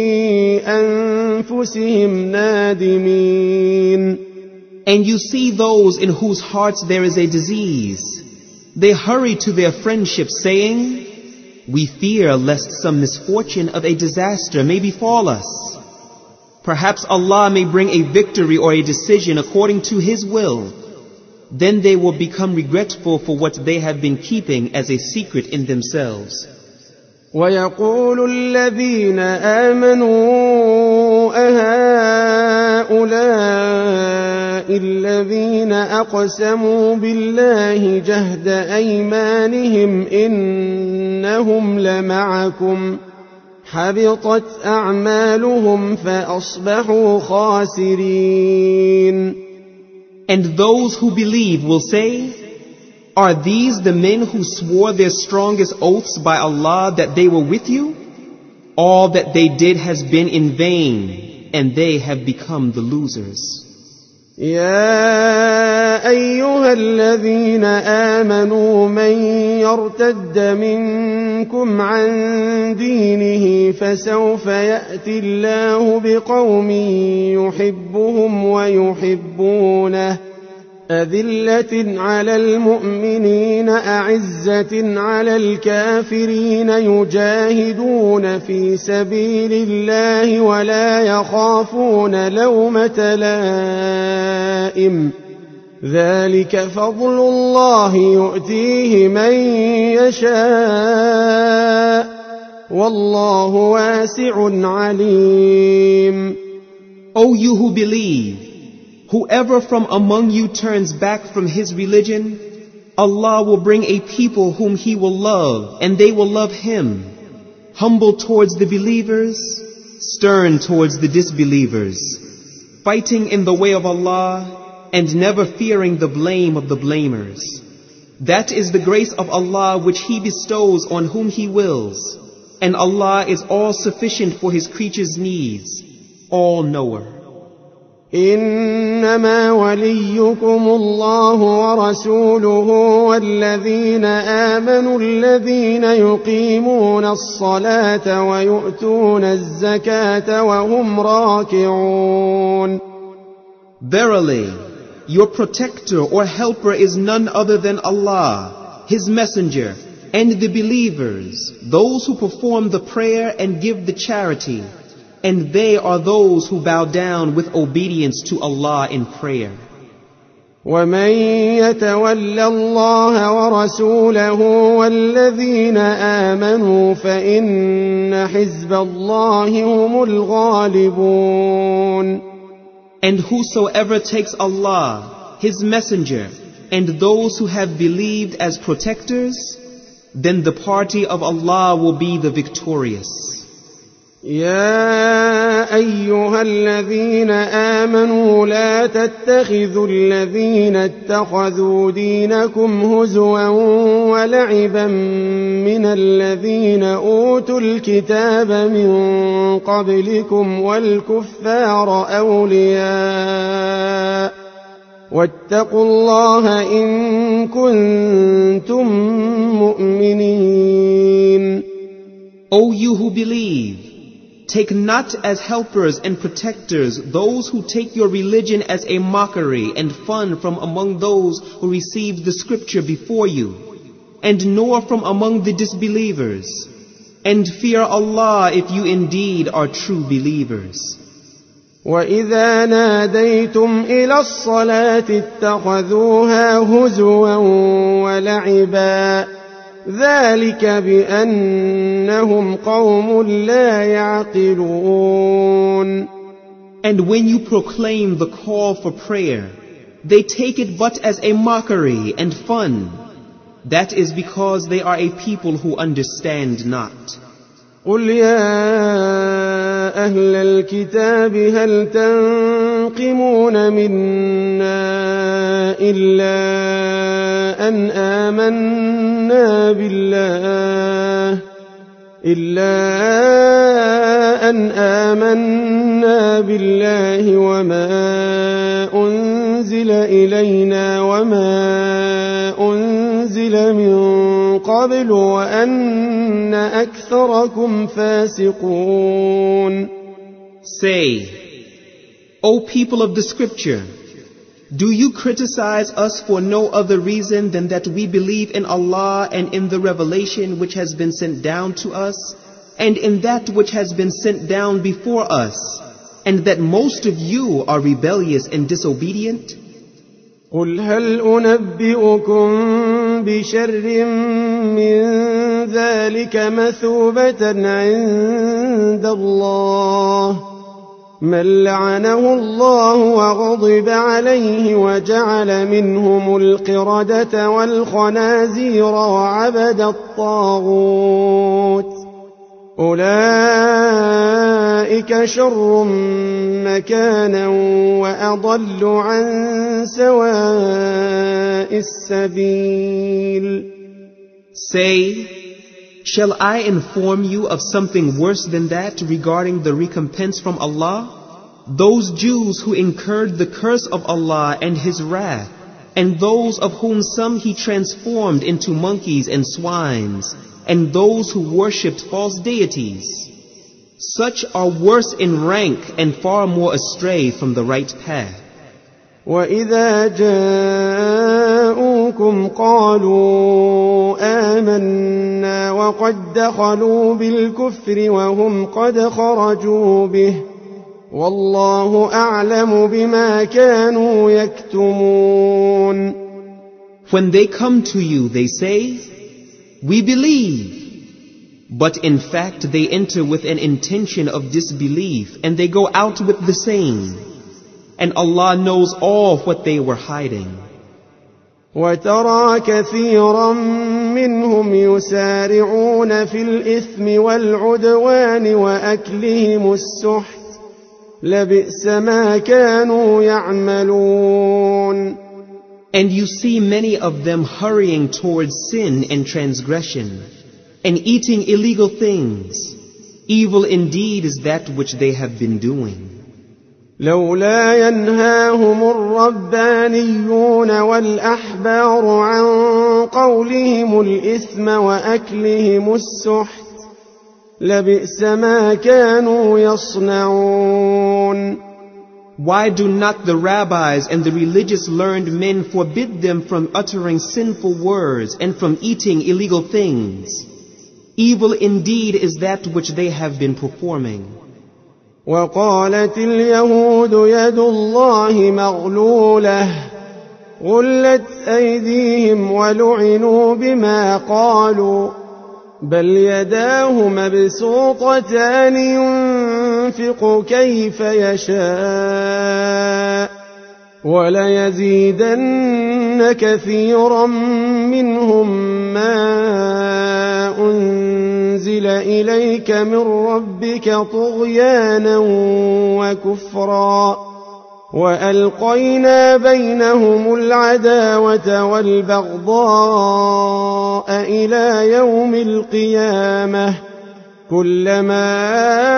أنفسهم نادمين. And you see those in whose hearts there is a disease. They hurry to their friendship saying, we fear lest some misfortune of a disaster may befall us. Perhaps Allah may bring a victory or a decision according to His will. Then they will become regretful for what they have been keeping as a secret in themselves. وَيَقُولُ الَّذِينَ آمَنُوا أَهَؤُلَاءِ الَّذِينَ أَقْسَمُوا بِاللَّهِ جَهْدَ أَيْمَانِهِمْ إِنَّهُمْ لَمَعَكُمْ حبطت أعمالهم فأصبحوا خاسرين. And those who believe will say, are these the men who swore their strongest oaths by Allah that they were with you? All that they did has been in vain, and they have become the losers. يا أيها الذين آمنوا من يرتد منكم عن دينه فسوف يأتي الله بقوم يحبهم ويحبونه أذلة على المؤمنين أعزة على الكافرين يجاهدون في سبيل الله ولا يخافون لومة لائم ذلك فضل الله يؤتيه من يشاء والله واسع عليم. O you who believe, whoever from among you turns back from his religion, Allah will bring a people whom He will love, and they will love Him, humble towards the believers, stern towards the disbelievers, fighting in the way of Allah, and never fearing the blame of the blamers. That is the grace of Allah which He bestows on whom He wills, and Allah is all sufficient for His creatures' needs, all knower. إنما وليكم الله ورسوله والذين آمنوا الذين يقيمون الصلاة ويؤتون الزكاة وهم راكعون. Verily, your protector or helper is none other than Allah, His messenger, and the believers, those who perform the prayer and give the charity, and they are those who bow down with obedience to Allah in prayer. ومن يتول الله ورسوله والذين آمنوا فإن حزب الله هم الغالبون. And whosoever takes Allah, His messenger, and those who have believed as protectors, then the party of Allah will be the victorious. يا أيها الذين آمنوا لا تتخذوا الذين اتخذوا دينكم هزوا ولعبا من الذين أوتوا الكتاب من قبلكم والكفار أولياء واتقوا الله إن كنتم مؤمنين. O you who believe, take not as helpers and protectors those who take your religion as a mockery and fun from among those who received the scripture before you, and nor from among the disbelievers. And fear Allah if you indeed are true believers. وَإِذَا نَادَيْتُمْ إِلَى الصَّلَاةِ اتَّخَذُوهَا هُزُوًا وَلَعِبًا ذلك بأنهم قوم لا يعقلون. And when you proclaim the call for prayer, they take it but as a mockery and fun. That is because they are a people who understand not. قل يا أهل الكتاب هل تنقمون منا إلا أن آمنا بالله وما أنزل إلينا وما أنزل من قبل وأن أكثركم فاسقون. Say, O people of the scripture, do you criticize us for no other reason than that we believe in Allah and in the revelation which has been sent down to us, and in that which has been sent down before us, and that most of you are rebellious and disobedient? قل هل أنبئكم بشر من ذلك مثوبة عند الله من لعنه الله وغضب عليه وجعل منهم القردة والخنازير وعبد الطاغوت أولئك شر مكانا وأضل عن سواء السبيل. Say, shall I inform you of something worse than that regarding the recompense from Allah? those Jews who incurred the curse of Allah and His wrath, and those of whom some He transformed into monkeys and swines, and those who worshipped false deities. Such are worse in rank and far more astray from the right path. وَإِذَا جَاءُوكُمْ قَالُوا آمَنَّا وَقَدْ دَخَلُوا بِالْكُفْرِ وَهُمْ قَدْ خَرَجُوا بِهِ وَاللَّهُ أَعْلَمُ بِمَا كَانُوا يَكْتُمُونَ. When they come to you, they say, "We believe." But in fact they enter with an intention of disbelief, and they go out with the same. And Allah knows all what they were hiding. وَتَرَى كَثِيرًا مِّنْهُمْ يُسَارِعُونَ فِي الْإِثْمِ وَالْعُدْوَانِ وَأَكْلِهِمُ السُّحْتَ لَبِئْسَ مَا كَانُوا يَعْمَلُونَ. And you see many of them hurrying towards sin and transgression, and eating illegal things. Evil indeed is that which they have been doing. لولا ينهاهم الربانيون والأحبار عن قولهم الإثم وأكلهم السحت لبئس ما كانوا يصنعون. Why do not the rabbis and the religious learned men forbid them from uttering sinful words and from eating illegal things? Evil indeed is that which they have been performing. وقالت اليهود يد الله مغلولة غلت أيديهم ولعنوا بما قالوا بل يداه مبسوطتان ينفق كيف يشاء وليزيدن كثيرا منهم ما أنزل إليك من ربك طغيانا وكفرا وألقينا بينهم العداوة والبغضاء إلى يوم القيامة كلما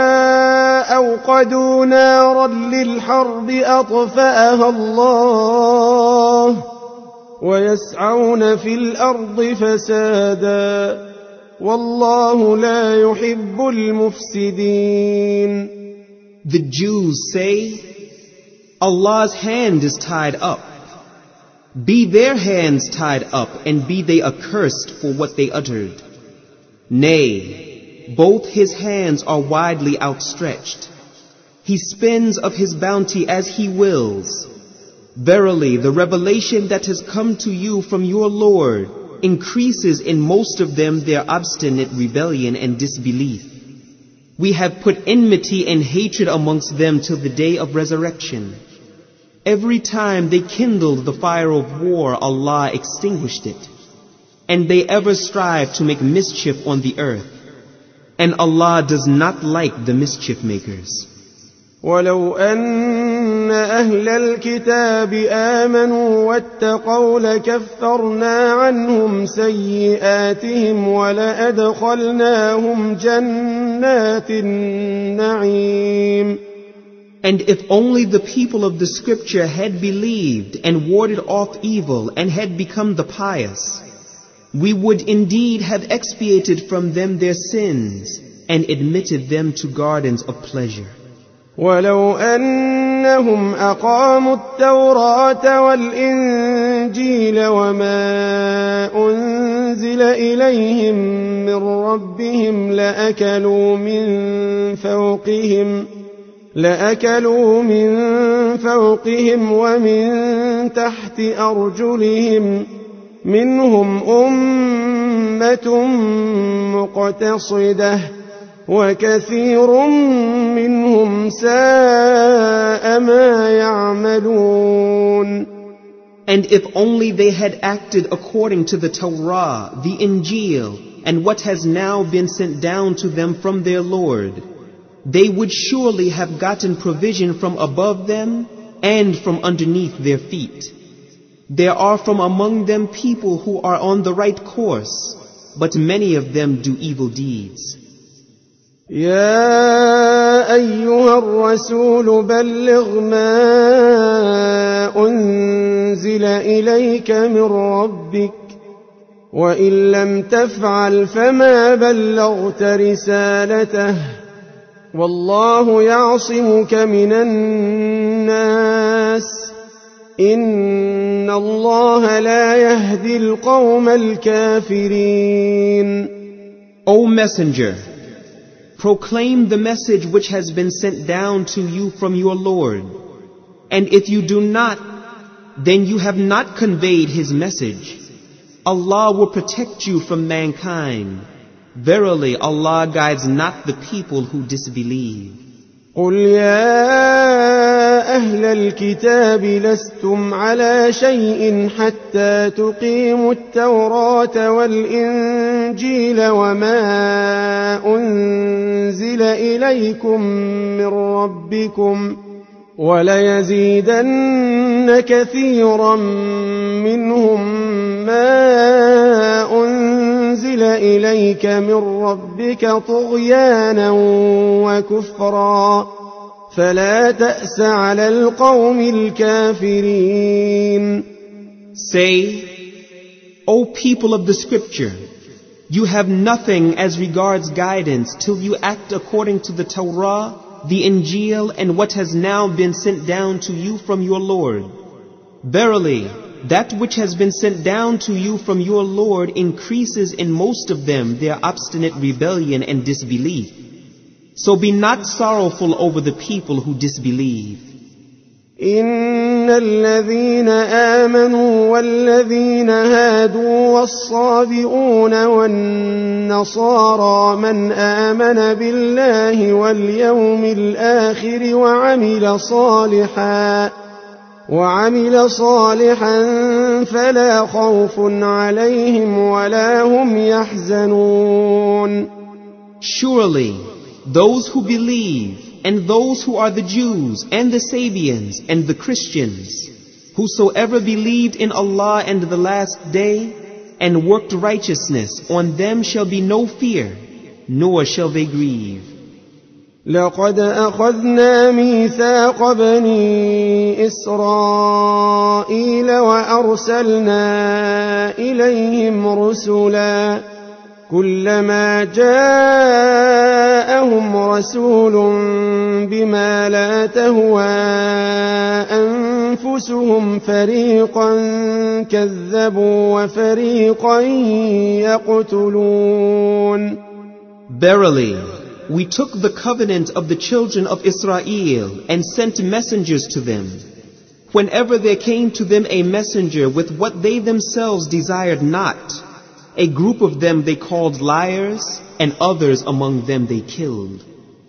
أوقدوا نارا للحرب أطفأها الله ويسعون في الأرض فسادا والله لا يحب المفسدين. The Jews say, Allah's hand is tied up. Be their hands tied up, and be they accursed for what they uttered. Nay, both His hands are widely outstretched. He spends of His bounty as He wills. Verily, the revelation that has come to you from your Lord increases in most of them their obstinate rebellion and disbelief. We have put enmity and hatred amongst them till the day of resurrection. Every time they kindled the fire of war, Allah extinguished it. And they ever strive to make mischief on the earth. And Allah does not like the mischief makers. ولو أن أهل الكتاب آمنوا واتقوا لكفرنا عنهم سيئاتهم ولأدخلناهم جنات النعيم. And if only the people of the scripture had believed and warded off evil and had become the pious, we would indeed have expiated from them their sins and admitted them to gardens of pleasure. ولو أنهم أقاموا التوراة والإنجيل وما أنزل إليهم من ربهم لأكلوا من فوقهم ومن تحت أرجلهم منهم أمة مقتصدة وكثير منهم ساء ما يعملون. And if only they had acted according to the Torah, the Injil, and what has now been sent down to them from their Lord, they would surely have gotten provision from above them and from underneath their feet. There are from among them people who are on the right course, but many of them do evil deeds. يا أيها الرسول بلغ ما أنزل إليك من ربك وإن لم تفعل فما بلغت رسالته والله يعصمك من الناس إن الله لا يهدي القوم الكافرين. O Messenger, proclaim the message which has been sent down to you from your Lord, and if you do not, then you have not conveyed His message. Allah will protect you from mankind. Verily, Allah guides not the people who disbelieve. قل يا أهل الكتاب لستم على شيء حتى تقيموا التوراة والإنجيل وما أنزل إليكم من ربكم وليزيدن كثيرا منهم ما أنزل إليك من ربك طغيانا وكفرا فلا تأس على القوم الكافرين. Say, O people of the scripture, you have nothing as regards guidance till you act according to the Torah, the Injil, and what has now been sent down to you from your Lord. Verily, that which has been sent down to you from your Lord increases in most of them their obstinate rebellion and disbelief. So be not sorrowful over the people who disbelieve. إن الذين آمنوا والذين هادوا والصابئون والنصارى من آمن بالله واليوم الآخر وعمل صالحا فلا خوف عليهم ولا هم يحزنون. Surely, those who believe and those who are the Jews and the Sabians and the Christians, whosoever believed in Allah and the last day and worked righteousness, on them shall be no fear, nor shall they grieve. لقد أخذنا ميثاق بني إسرائيل وأرسلنا إليهم رسلا كلما جاءهم رسول بما لا تهوى أنفسهم فريقا كذبوا وفريقا يقتلون. Verily, we took the covenant of the children of Israel and sent messengers to them. Whenever there came to them a messenger with what they themselves desired not, a group of them they called liars, and others among them they killed.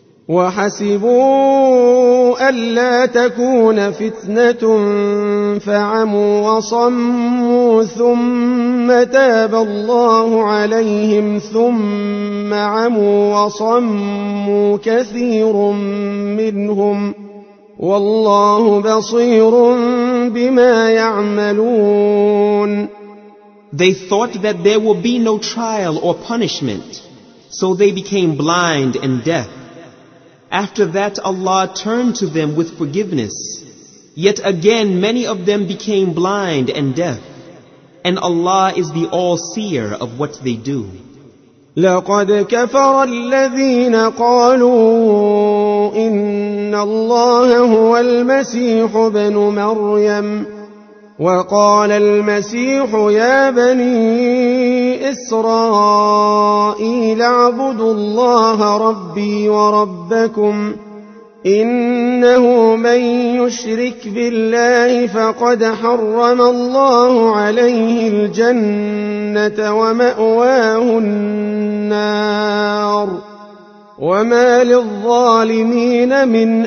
وحسبوا ألا تكون فتنة فعموا وصموا ثم تاب الله عليهم ثم عموا وصموا كثير منهم والله بصير بما يعملون. They thought that there will be no trial or punishment, so they became blind and deaf. After that Allah turned to them with forgiveness. Yet again many of them became blind and deaf. And Allah is the all-seer of what they do. لقد كفر الذين قالوا إن الله هو المسيح ابن مريم وقال المسيح يا بني إسرائيل اعبدوا الله ربي وربكم إنه من يشرك بالله فقد حرم الله عليه الجنة ومأواه النار وما للظالمين من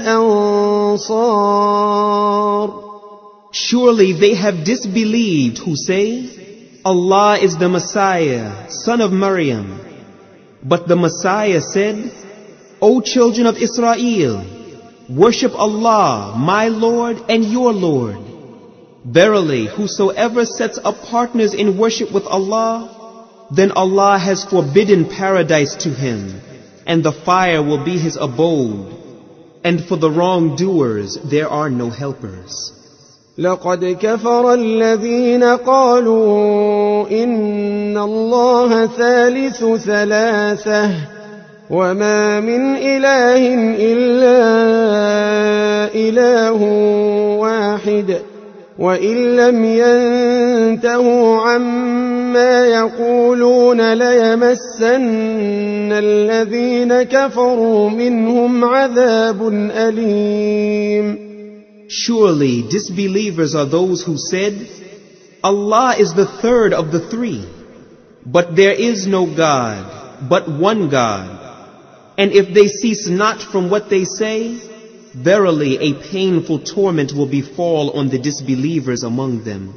أنصار. Surely they have disbelieved who say, Allah is the Messiah, son of Maryam. But the Messiah said, O children of Israel, worship Allah, my Lord and your Lord. Verily, whosoever sets up partners in worship with Allah, then Allah has forbidden paradise to him, and the fire will be his abode, And for the wrongdoers there are no helpers. لقد كفر الذين قالوا إن الله ثالث ثلاثة وما من إله إلا إله واحد وإن لم ينتهوا عما يقولون ليمسن الذين كفروا منهم عذاب أليم. Surely disbelievers are those who said, Allah is the third of the three, but there is no God, but one God. And if they cease not from what they say, verily a painful torment will befall on the disbelievers among them.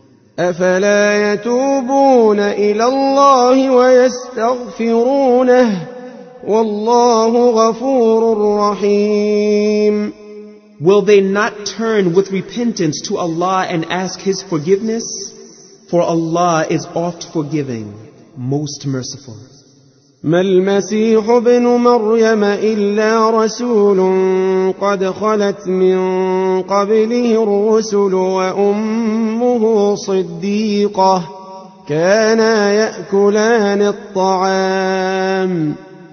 أفلا يتوبون إلى الله ويستغفرونه والله غفور رحيم. Will they not turn with repentance to Allah and ask His forgiveness? For Allah is oft forgiving, most merciful. ما المسيح ابن مريم إلا رسول قد خلت من قبله الرسل وأمه صديقة كانا يأكلان الطعام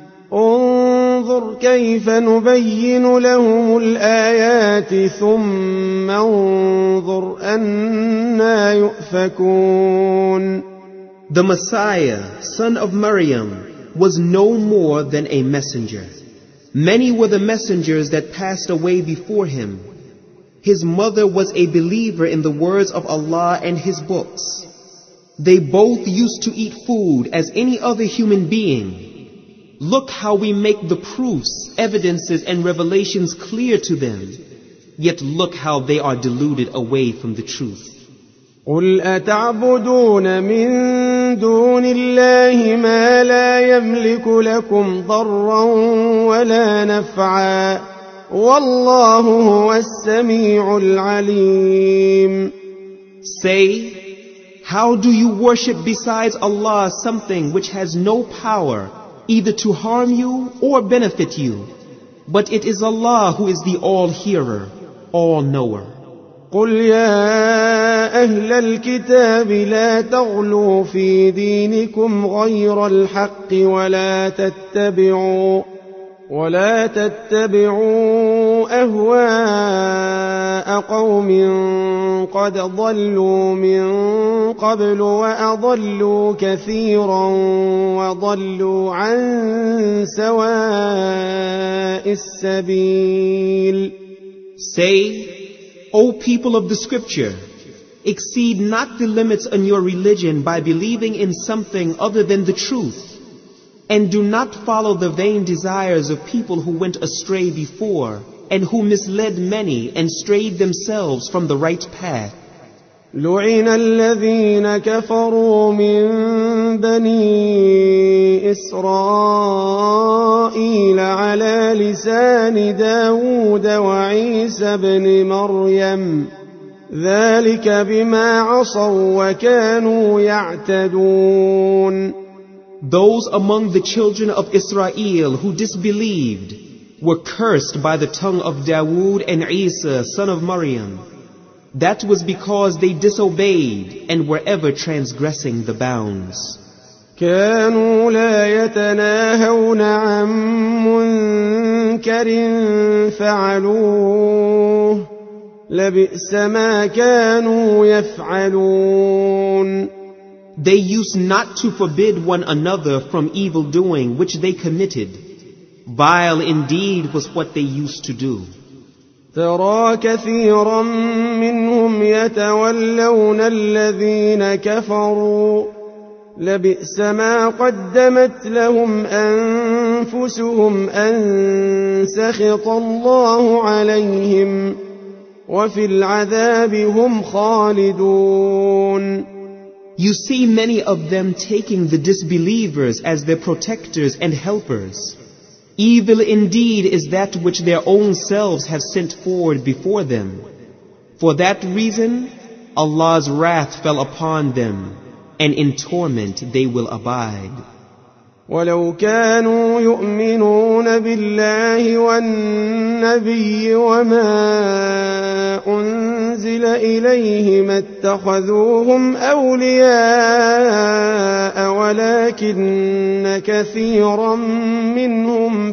انظر كيف نبين لهم الآيات ثم انظر أنى يؤفكون. The Messiah, son of Maryam, was no more than a messenger. Many were the messengers that passed away before him. His mother was a believer in the words of Allah and His books. They both used to eat food as any other human being. Look how we make the proofs, evidences, and revelations clear to them. Yet look how they are deluded away from the truth. قل أتعبدون من دون الله ما لا يملك لكم ضرا ولا نفعا والله هو السميع العليم. Say, how do you worship besides Allah something which has no power either to harm you or benefit you? But it is Allah who is the all-hearer, all-knower. قل يا أهل الكتاب لا تغلوا في دينكم غير الحق ولا تتبعوا أهواء قوم قد ضلوا من قبل وأضلوا كثيرا وضلوا عن سواء السبيل. Say, O people of the scripture, exceed not the limits on your religion by believing in something other than the truth. And do not follow the vain desires of people who went astray before and who misled many and strayed themselves from the right path. لعن الذين كفروا من بني إسرائيل على لسان داود وعيسى بن مريم ذلك بما عصوا وكانوا يعتدون. Those among the children of Israel who disbelieved were cursed by the tongue of Dawood and Isa, son of Maryam. That was because they disobeyed and were ever transgressing the bounds. كانوا لا يتناهون عن منكر فعلوه لبئس ما كانوا يفعلون. They used not to forbid one another from evil doing which they committed. Vile indeed was what they used to do. ترى كثيرا منهم يتولون الذين كفروا لبئس ما قدمت لهم أنفسهم أن سخط الله عليهم وفي العذاب هم خالدون. You see many of them taking the disbelievers as their protectors and helpers. Evil indeed is that which their own selves have sent forward before them. For that reason, Allah's wrath fell upon them, and in torment they will abide. ولو كانوا يؤمنون بالله والنبي وما أنزل إليه ما اتخذوهم أولياء ولكن كثيرا منهم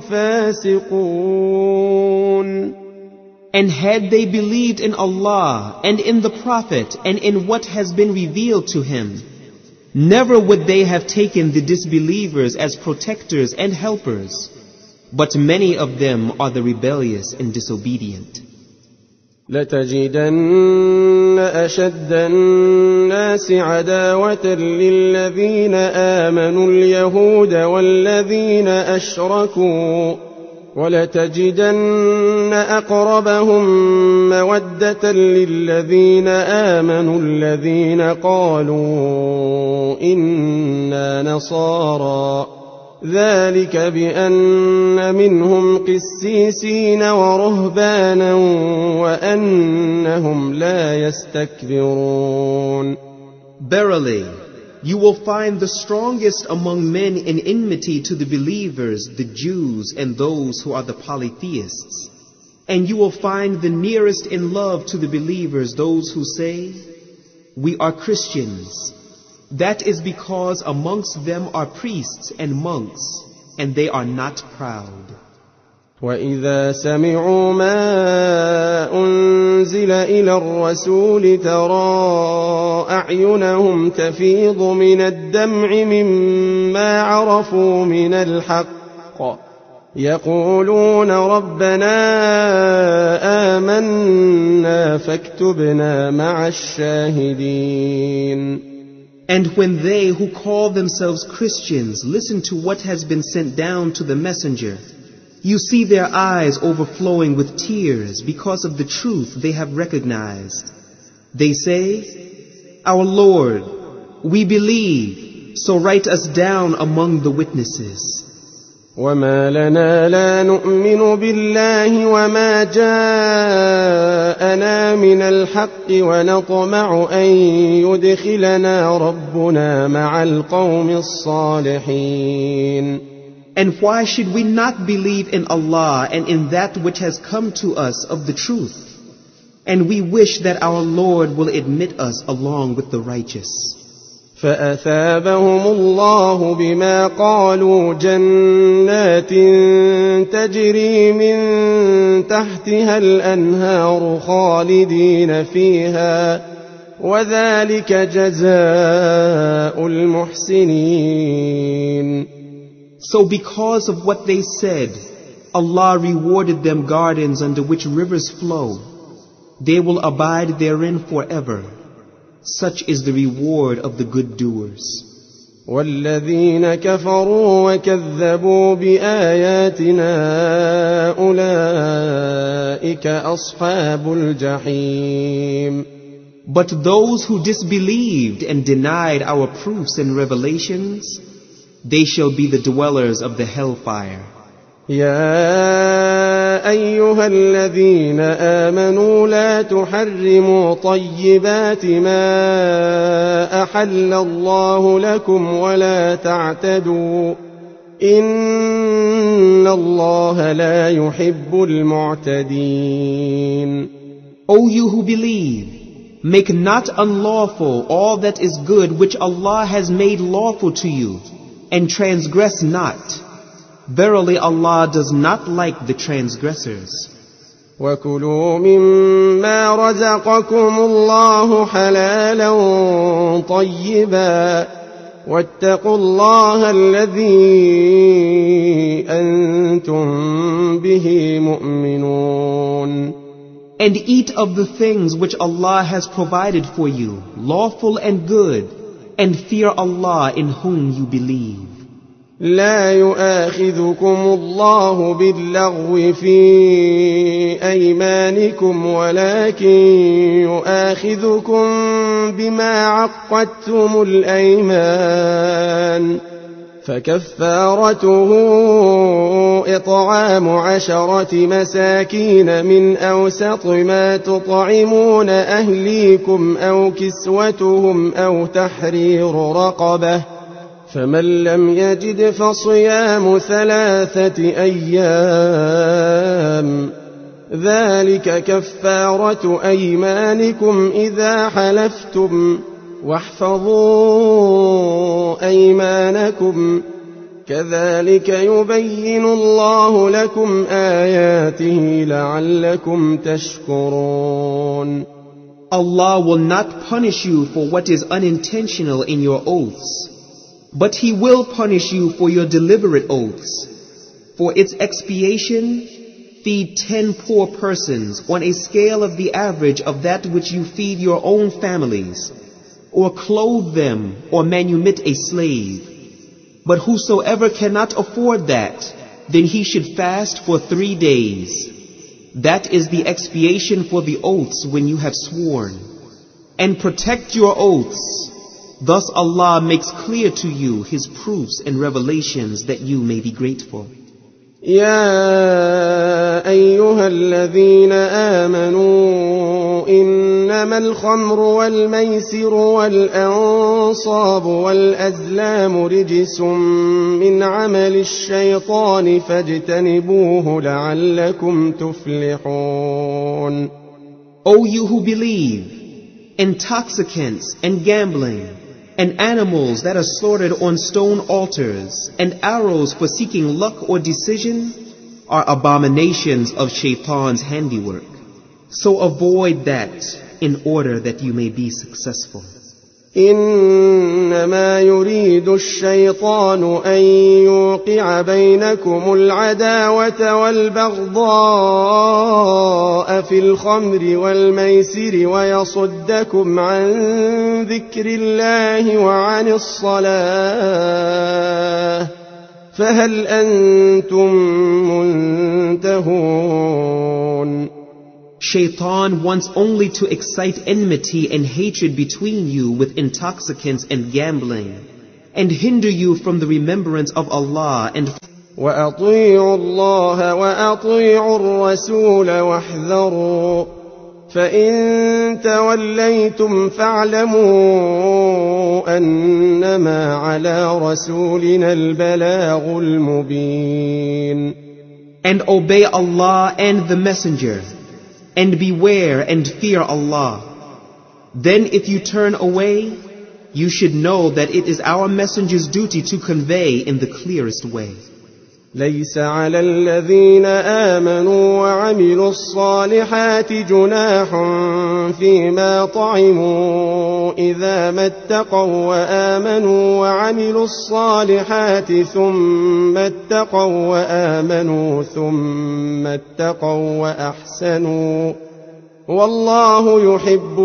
فاسقون. And had they believed in Allah and in the Prophet and in what has been revealed to him, never would they have taken the disbelievers as protectors and helpers, but many of them are the rebellious and disobedient. لتجدن أشد الناس عداوة للذين آمنوا اليهود والذين أشركوا ولتجدن أقربهم مودة للذين آمنوا الذين قالوا إنا نصارى ذلك بأن منهم قسيسين ورهبانا وأنهم لا يستكبرون. Verily, you will find the strongest among men in enmity to the believers, the Jews and those who are the polytheists. And you will find the nearest in love to the believers those who say, "We are Christians." That is because amongst them are priests and monks, and they are not proud. وَإِذَا سَمِعُوا مَا أُنزِلَ إِلَى الرَّسُولِ تَرَىٰ أَعْيُنَهُمْ تَفِيضُ مِنَ الدَّمْعِ مِمَّا عَرَفُوا مِنَ الْحَقِّ يَقُولُونَ رَبَّنَا آمَنَّا فَاكْتُبْنَا مَعَ الشَّاهِدِينَ. And when they who call themselves Christians listen to what has been sent down to the messenger, you see their eyes overflowing with tears because of the truth they have recognized. They say, "Our Lord, we believe, so write us down among the witnesses." وما لنا لا نؤمن بالله وما جاءنا من الحق ونطمع أن يدخلنا ربنا مع القوم الصالحين. And why should we not believe in Allah and in that which has come to us of the truth? And we wish that our Lord will admit us along with the righteous. فأثابهم الله بما قالوا جنات تجري من تحتها الأنهار خالدين فيها وذلك جزاء المحسنين. So because of what they said, Allah rewarded them gardens under which rivers flow. They will abide therein forever. Such is the reward of the good doers. والذين كفروا وكذبوا بآياتنا أولئك أصحاب الجحيم. But those who disbelieved and denied our proofs and revelations, they shall be the dwellers of the hellfire. يا أيها الذين آمنوا لا تحرموا طيبات ما أحل الله لكم ولا تعتدوا إن الله لا يحب المعتدين. O you who believe, make not unlawful all that is good which Allah has made lawful to you, and transgress not. Verily Allah does not like the transgressors. وكلوا مما رزقكم الله حلالا طيبا واتقوا الله الذي أنتم به مؤمنون. And eat of the things which Allah has provided for you, lawful and good, and fear Allah in whom you believe. لا يؤاخذكم الله باللغو في أيمانكم ولكن يؤاخذكم بما عقدتم الأيمان فكفارته إطعام 10 مساكين من أوسط ما تطعمون أهليكم أو كسوتهم أو تحرير رقبة فمن لم يجد فصيام 3 أيام ذلك كفارة أيمانكم إذا حلفتم واحفظوا أيمانكم كذلك يبين الله لكم آياته لعلكم تشكرون. Allah will not punish you for what is unintentional in your oaths, but He will punish you for your deliberate oaths. For its expiation, feed 10 poor persons on a scale of the average of that which you feed your own families, or clothe them, or manumit a slave. But whosoever cannot afford that, then he should fast for 3 days. That is the expiation for the oaths when you have sworn. And protect your oaths. Thus Allah makes clear to you His proofs and revelations that you may be grateful. يا أيها الذين آمنوا إنما الخمر والميسر والأنصاب والأزلام رجس من عمل الشيطان فاجتنبوه لعلكم تفلحون. O you who believe, intoxicants and gambling, and animals that are slaughtered on stone altars, and arrows for seeking luck or decision, are abominations of Shaitan's handiwork. So avoid that in order that you may be successful. إنما يريد الشيطان أن يوقع بينكم العداوة والبغضاء في الخمر والميسر ويصدكم عن ذكر الله وعن الصلاة فهل أنتم منتهون. Shaitan wants only to excite enmity and hatred between you with intoxicants and gambling, and hinder you from the remembrance of Allah and وأطيعوا الله وأطيعوا الرسول واحذروا فإن توليتم فاعلموا أنما على رسولنا البلاغ المبين. And obey Allah and the Messenger, and beware and fear Allah. Then if you turn away, you should know that it is our Messenger's duty to convey in the clearest way. ليس على الذين آمنوا وعملوا الصالحات جناح فيما طعموا إذا ما اتقوا وآمنوا وعملوا الصالحات ثم اتقوا وآمنوا ثم اتقوا وأحسنوا والله يحب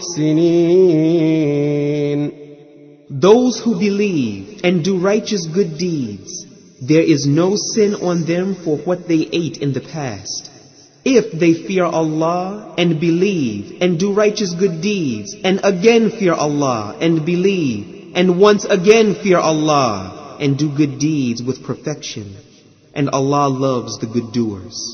المحسنين. Those who believe and do righteous good deeds, there is no sin on them for what they ate in the past. If they fear Allah and believe and do righteous good deeds, and again fear Allah and believe, and once again fear Allah and do good deeds with perfection, and Allah loves the good doers.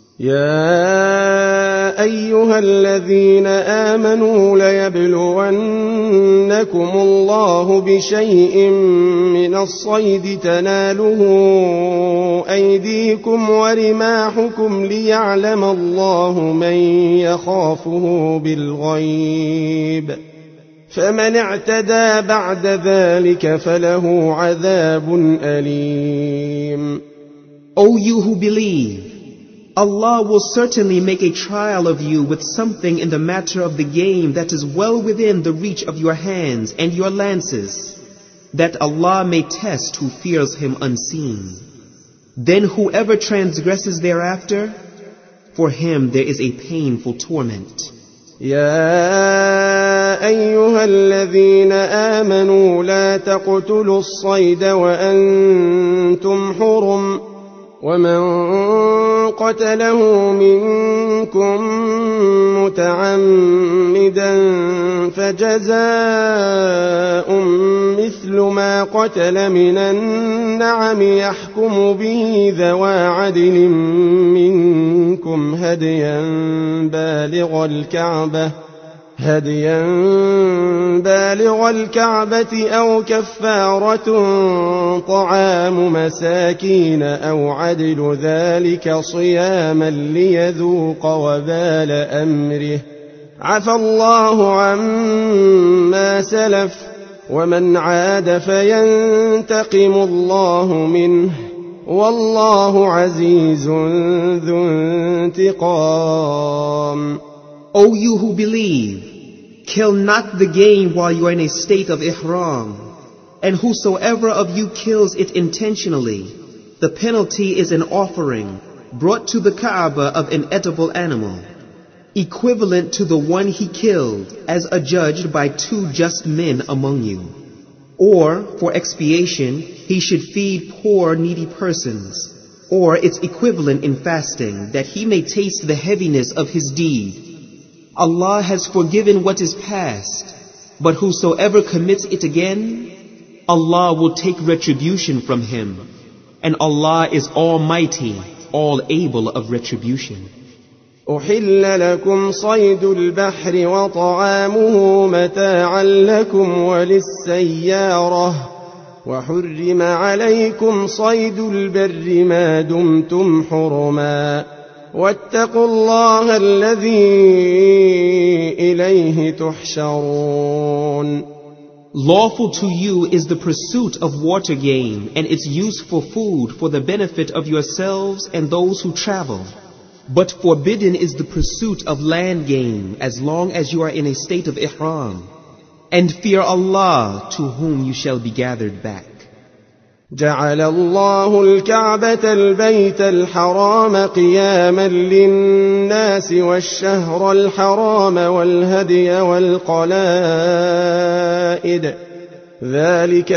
يا أيها الذين آمنوا ليبلونكم الله بشيء من الصيد تناله أيديكم ورماحكم ليعلم الله من يخافه بالغيب فمن اعتدى بعد ذلك فله عذاب أليم. O you who believe, Allah will certainly make a trial of you with something in the matter of the game that is well within the reach of your hands and your lances, that Allah may test who fears Him unseen. Then whoever transgresses thereafter, for him there is a painful torment. يا أيها الذين آمنوا لا تقتلوا الصيد وأنتم حرم ومن قتله منكم متعمدا فجزاء مثل ما قتل من النعم يحكم به ذوى عدل منكم هديا بالغ الكعبة هديا بالغ الكعبة أو كفارة طعام مساكين أو عدل ذلك صياما ليذوق وبال أمره عفى الله عما سلف ومن عاد فينتقم الله منه والله عزيز ذو انتقام. O you who believe, kill not the game while you are in a state of ihram, and whosoever of you kills it intentionally, the penalty is an offering brought to the Kaaba of an edible animal, equivalent to the one he killed, as adjudged by 2 just men among you. Or, for expiation, he should feed poor needy persons, or its equivalent in fasting, that he may taste the heaviness of his deed. Allah has forgiven what is past, but whosoever commits it again, Allah will take retribution from him, and Allah is almighty, all able of retribution. أحل لكم صيد البحر وطعامه متاعا لكم وللسيارة وحرم عليكم صيد البر ما دمتم حرما واتقوا الله الذي إليه تحشرون. Lawful to you is the pursuit of water game and its use for food for the benefit of yourselves and those who travel. But forbidden is the pursuit of land game as long as you are in a state of ihram. And fear Allah to whom you shall be gathered back. جعل الله الكعبة البيت الحرام قياما للناس والشهر الحرام والهدي والقلائد ذلك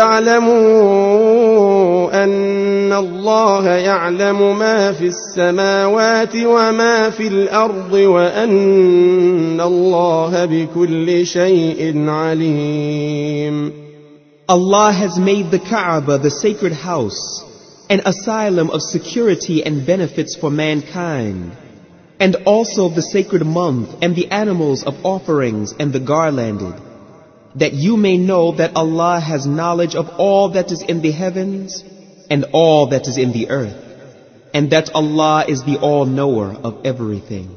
لتعلموا أن الله يعلم ما في السماوات وما في الأرض وأن الله بكل شيء عليم. Allah has made the Kaaba the sacred house, an asylum of security and benefits for mankind, and also the sacred month and the animals of offerings and the garlanded, that you may know that Allah has knowledge of all that is in the heavens and all that is in the earth, and that Allah is the all-knower of everything.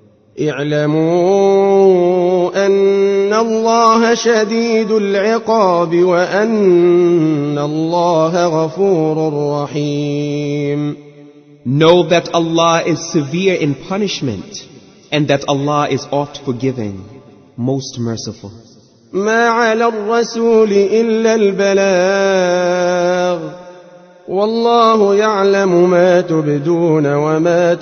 اعلموا أن الله شديد العقاب وأن الله غفور رحيم. Know that Allah is severe in punishment, and that Allah is oft forgiving, most merciful. ما على الرسول إلا البلاغ والله يعلم ما تبدون وما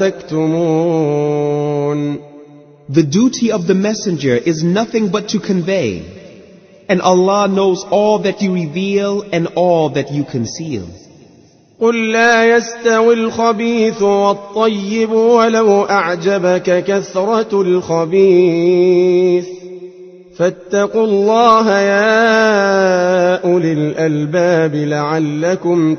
تكتمون. The duty of the messenger is nothing but to convey, and Allah knows all that you reveal and all that you conceal. قل لا يستوي الخبيث والطيب ولو أعجبك كثرة الخبيث فاتقوا الله يا أولي الألباب لعلكم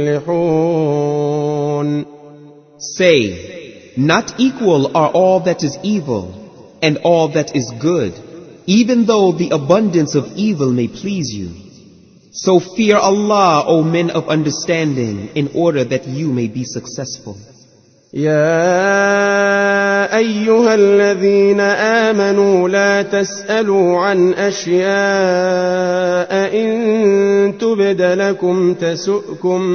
تفلحون. Say, not equal are all that is evil and all that is good, even though the abundance of evil may please you. So fear Allah, O men of understanding, in order that you may be successful. يا أيها الذين آمنوا لا تسألوا عن أشياء إن تبد لكم تسؤكم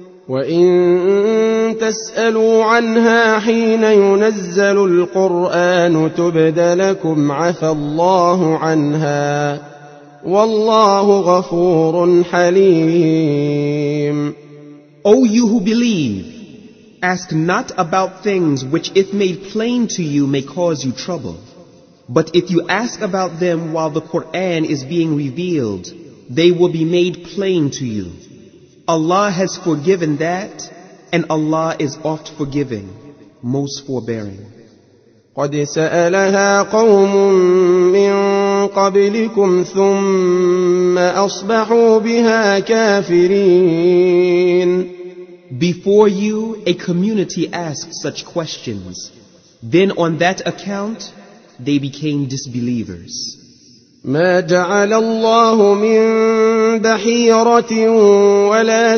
وإن تسألوا عنها حين ينزل القرآن تبد لكم عفى الله عنها والله غفور حليم. O you who believe, ask not about things which if made plain to you may cause you trouble. But if you ask about them while the Qur'an is being revealed, they will be made plain to you. Allah has forgiven that, and Allah is oft forgiving, most forbearing. قد سألها قوم من قبلكم ثم أصبحوا بها كافرين. Before you, a community asked such questions. Then on that account, they became disbelievers. ما جعل الله من بحيرة ولا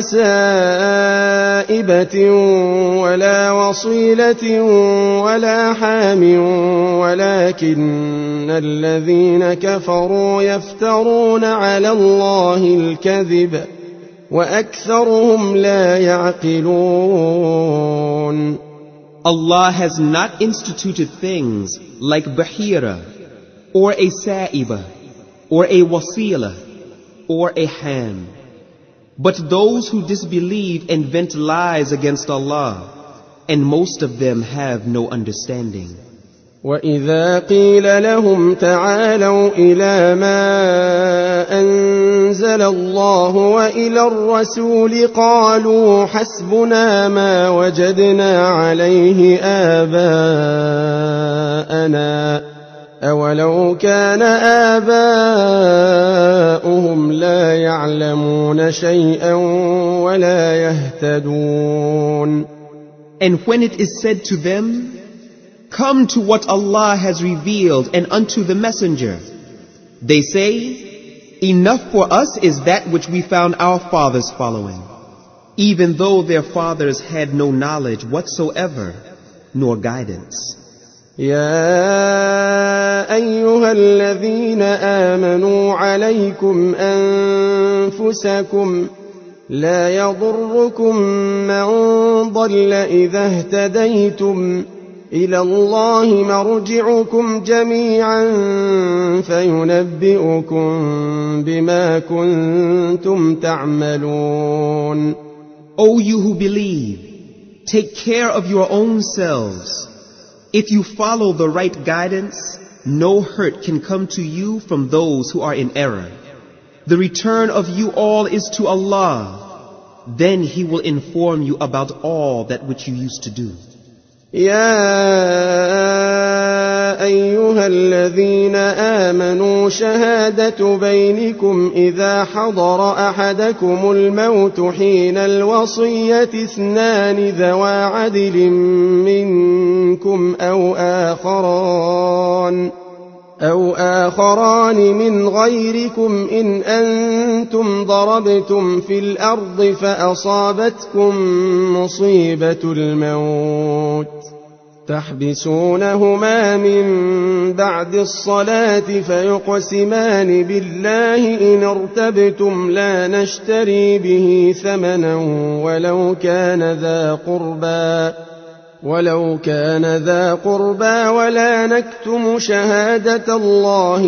سائبة ولا وصيلة ولا حام ولكن الذين كفروا يفترون على الله الكذب وأكثرهم لا يعقلون. Allah has not instituted things like Bahira, or a Sa'iba, or a Wasila, or a Ham. But those who disbelieve invent lies against Allah, and most of them have no understanding. وَإِذَا قِيلَ لَهُمْ تَعَالَوْا إِلَى مَا أَنزَلَ اللَّهُ وَإِلَى الرَّسُولِ قَالُوا حَسْبُنَا مَا وَجَدْنَا عَلَيْهِ آبَاءَنَا أَوَلَوْ كَانَ آبَاؤُهُمْ لَا يَعْلَمُونَ شَيْئًا وَلَا يَهْتَدُونَ. And when it is said to them, "Come to what Allah has revealed and unto the Messenger," they say, "Enough for us is that which we found our fathers following," even though their fathers had no knowledge whatsoever, nor guidance. يا أيها الذين آمنوا عليكم أنفسكم لا يضركم من ضل إذا اهتديتم إلى الله مرجعكم جميعا فينبئكم بما كنتم تعملون. O you who believe, take care of your own selves. If you follow the right guidance, no hurt can come to you from those who are in error. The return of you all is to Allah. Then He will inform you about all that which you used to do. يا أيها الذين آمنوا شهادة بينكم إذا حضر أحدكم الموت حين الوصية اثنان ذوى عدل منكم أو آخران من غيركم إن أنتم ضربتم في الأرض فأصابتكم مصيبة الموت تحبسونهما من بعد الصلاة فيقسمان بالله إن ارتبتم لا نشتري به ثمنا ولو كان ذا قربى ولا نكتم شهادة الله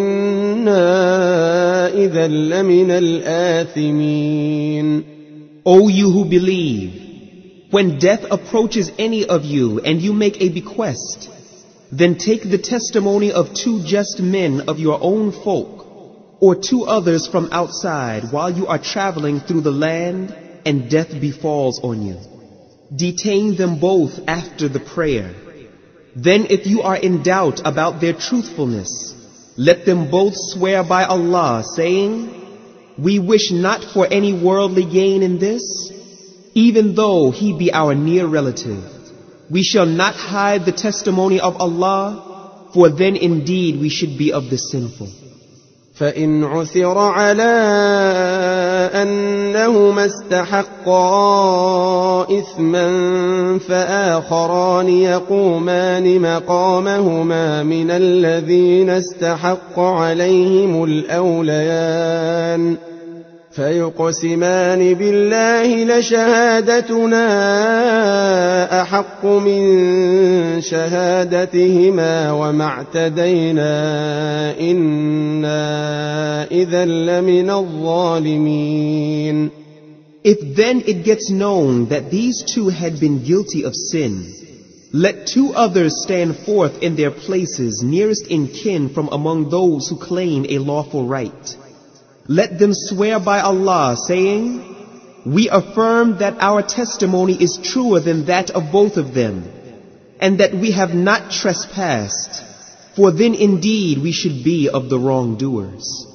إنا إذا لمن الآثمين. O you who believe, when death approaches any of you and you make a bequest, then take the testimony of two just men of your own folk, or two others from outside while you are traveling through the land and death befalls on you. Detain them both after the prayer. Then if you are in doubt about their truthfulness, let them both swear by Allah, saying, "We wish not for any worldly gain in this, even though he be our near relative. We shall not hide the testimony of Allah, for then indeed we should be of the sinful." فإن عثر على أنهما استحقا إثما فآخران يقومان مقامهما من الذين استحق عليهم الأوليان فيقسمان بالله لشهادتنا أحق من شهادتهما وما اعتدينا إنا إذا لمن الظالمين. If then it gets known that these two had been guilty of sin, let two others stand forth in their places nearest in kin from among those who claim a lawful right. Let them swear by Allah, saying, "We affirm that our testimony is truer than that of both of them, and that we have not trespassed, for then indeed we should be of the wrongdoers."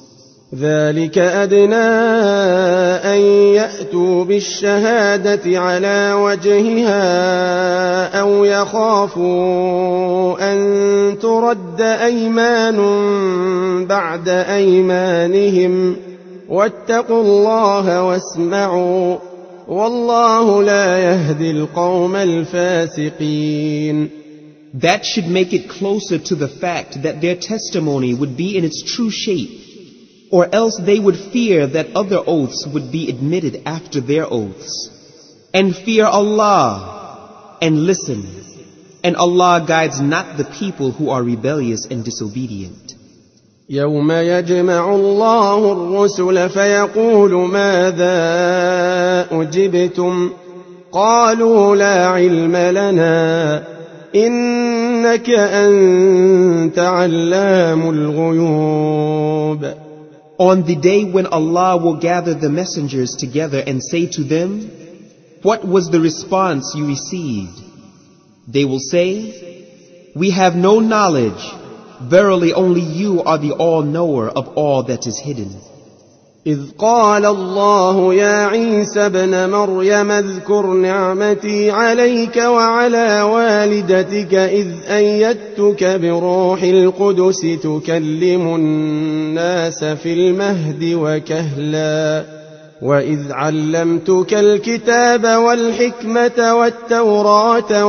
ذلك أدنى أن يأتوا بالشهادة على وجهها أو يخافوا أن ترد أيمان بعد أيمانهم واتقوا الله واسمعوا والله لا يهدي القوم الفاسقين. That should make it closer to the fact that their testimony would be in its true shape, or else they would fear that other oaths would be admitted after their oaths. And fear Allah, and listen, and Allah guides not the people who are rebellious and disobedient. يوم يجمع الله الرسل فيقول ماذا أجبتم قالوا لا علم لنا إنك أنت علام الغيوب. On the day when Allah will gather the messengers together and say to them, what was the response you received? They will say, we have no knowledge. Verily only you are the all-knower of all that is hidden. إذ قال الله يا عيسى ابن مريم اذكر نعمتي عليك وعلى والدتك إذ أيدتك بروح القدس تكلم الناس في المهد وكهلا وإذ علمتك الكتاب والحكمة والتوراة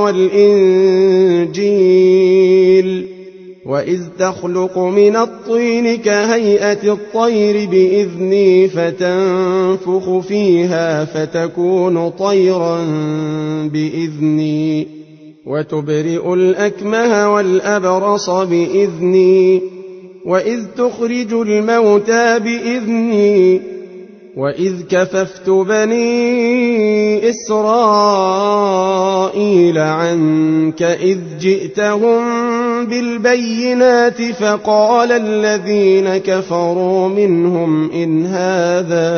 والإنجيل وإذ تخلق من الطين كهيئة الطير بإذني فتنفخ فيها فتكون طيرا بإذني وتبرئ الأكمه والأبرص بإذني وإذ تخرج الموتى بإذني وإذ كففت بني إسرائيل عنك إذ جئتهم بالبينات فقال الذين كفروا منهم إن هذا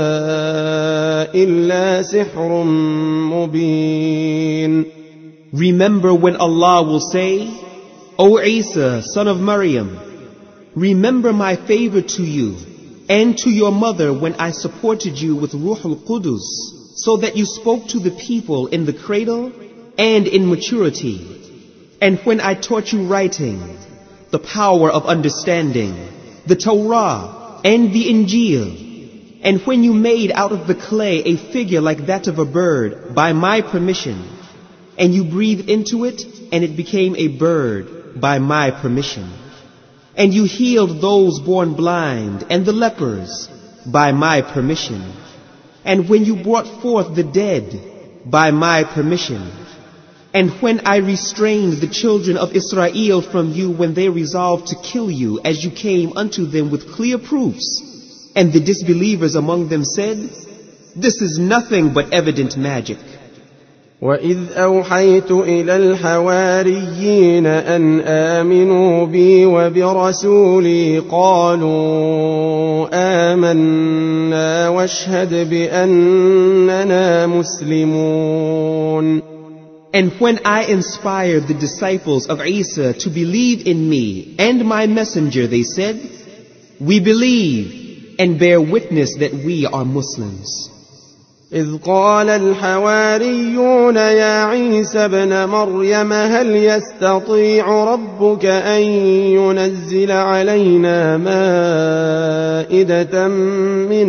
إلا سحر مبين. Remember when Allah will say, O Isa, son of Maryam, remember my favor to you and to your mother when I supported you with Ruhul Qudus, so that you spoke to the people in the cradle and in maturity. And when I taught you writing, the power of understanding, the Torah and the Injil, and when you made out of the clay a figure like that of a bird by my permission, and you breathed into it and it became a bird by my permission, and you healed those born blind and the lepers by my permission, and when you brought forth the dead by my permission, and when I restrained the children of Israel from you when they resolved to kill you as you came unto them with clear proofs, and the disbelievers among them said, this is nothing but evident magic. وإذ أوحيت إلى الحواريين أن آمنوا بي وبرسولي قالوا آمنا واشهد بأننا مسلمون. And when I inspired the disciples of Isa to believe in me and my messenger, they said, we believe and bear witness that we are Muslims. إذ قال الحواريون يا عيسى ابن مريم هل يستطيع ربك أن ينزل علينا مائدة من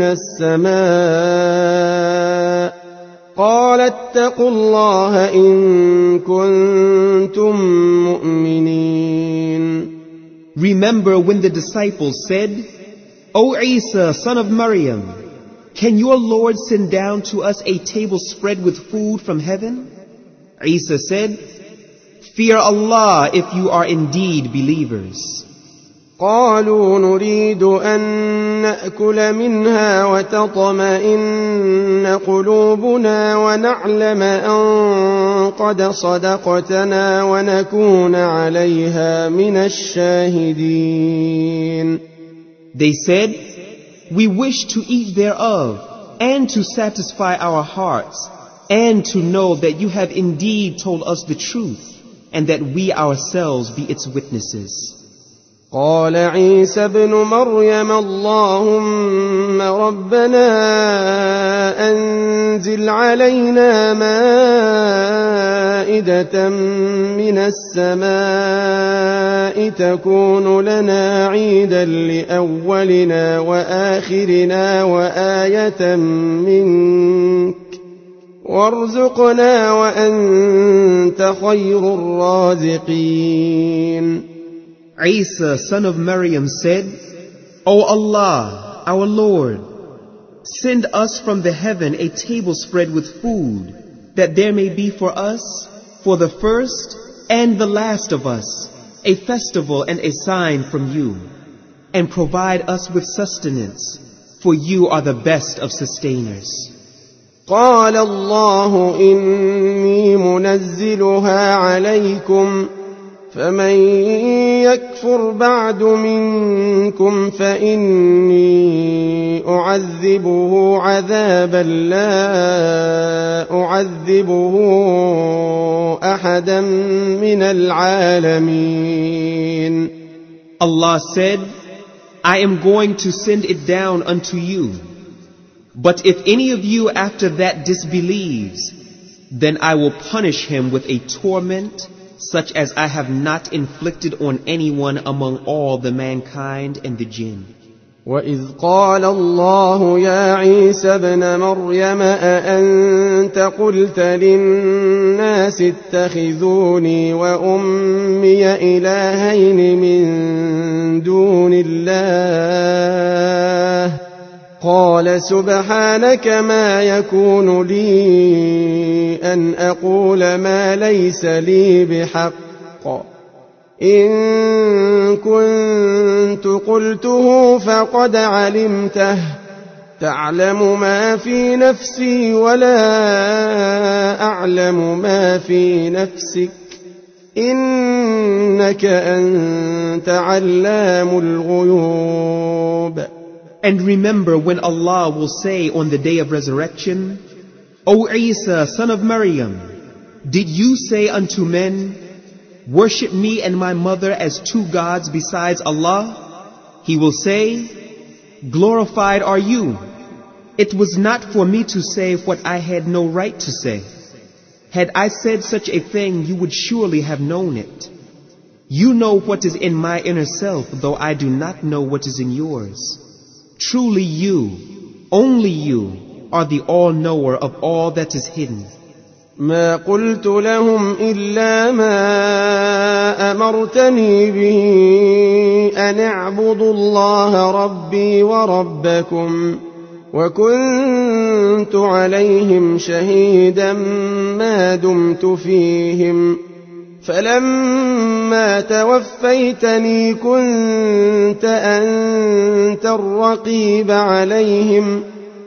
السماء قال اتقوا الله إن كنتم مؤمنين. Remember when the disciples said, O Isa, son of Maryam, can your Lord send down to us a table spread with food from heaven? Isa said, fear Allah if you are indeed believers. قالوا نريد أن نأكل منها وتطمئن قلوبنا ونعلم أن قد صدقتنا ونكون عليها من الشاهدين. They said, we wish to eat thereof and to satisfy our hearts and to know that you have indeed told us the truth and that we ourselves be its witnesses. قال عيسى ابن مريم اللهم ربنا أنزل علينا مائدة من السماء تكون لنا عيدا لأولنا وآخرنا وآية منك وارزقنا وأنت خير الرازقين. Isa, son of Maryam, said, O Allah, our Lord, send us from the heaven a table spread with food, that there may be for us, for the first and the last of us, a festival and a sign from you, and provide us with sustenance, for you are the best of sustainers. قال الله إني منزلها عليكم فمن يكفر بعد منكم فإني أعذبه عذابا لا أعذبه أحدا من العالمين. Allah said, I am going to send it down unto you. But if any of you after that disbelieves, then I will punish him with a torment such as I have not inflicted on anyone among all the mankind and the jinn. وَإِذْ قَالَ اللَّهُ يَا عِيسَى ابْنَ مَرْيَمَ أَأَنْتَ قُلْتَ لِلنَّاسِ اتَّخِذُونِي وَأُمِّيَ إِلَٰهَيْنِ مِن دُونِ اللَّهِ قال سبحانك ما يكون لي أن أقول ما ليس لي بحق إن كنت قلته فقد علمته تعلم ما في نفسي ولا أعلم ما في نفسك إنك أنت علام الغيوب. And remember when Allah will say on the day of resurrection, O Isa, son of Maryam, did you say unto men, worship me and my mother as two gods besides Allah? He will say, glorified are you. It was not for me to say what I had no right to say. Had I said such a thing, you would surely have known it. You know what is in my inner self, though I do not know what is in yours. Truly you, only you, are the all-knower of all that is hidden. ما قلت لهم إلا ما أمرتني به أن اعبدوا الله ربي وربكم وكنت عليهم شهيدا ما دمت فيهم فلما توفيتني كنت أنت الرقيب عليهم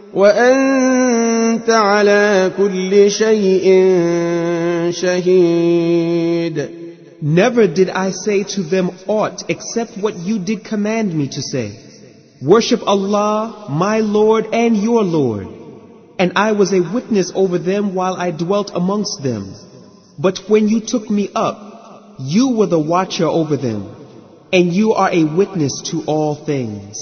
وأنت على كل شيء شهيد. Never did I say to them aught except what you did command me to say. Worship Allah, my Lord and your Lord. And I was a witness over them while I dwelt amongst them. But when you took me up, you were the watcher over them, and you are a witness to all things.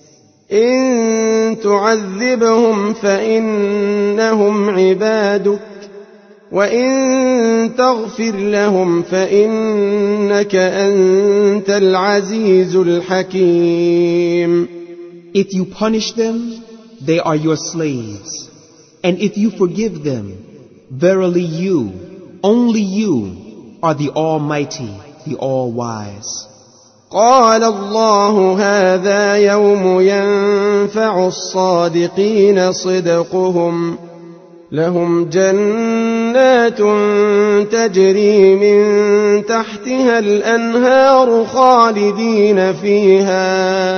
إن تعذبهم فإنهم عبادك وإن تغفر لهم فإنك أنت العزيز الحكيم. If you punish them, they are your slaves. And if you forgive them, verily you, only you, are the Almighty, the All-Wise. قال الله هذا يوم ينفع الصادقين صدقهم لهم جنات تجري من تحتها الأنهار خالدين فيها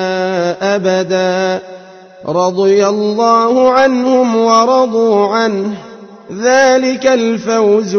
أبدا رضي الله عنهم ورضوا عنه ذلك الفوز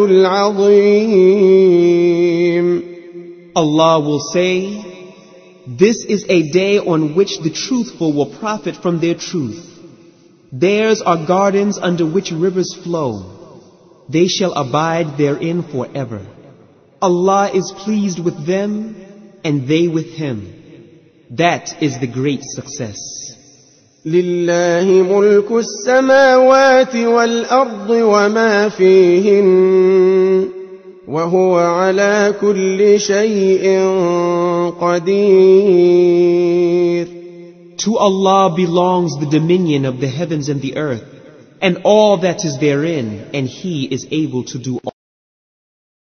العظيم. Allah will say, this is a day on which the truthful will profit from their truth. Theirs are gardens under which rivers flow. They shall abide therein forever. Allah is pleased with them, and they with Him. That is the great success. لله ملك السماوات والأرض وما فيهن وهو على كل شيء قدير. To Allah belongs the dominion of the heavens and the earth, and all that is therein, and He is able to do all.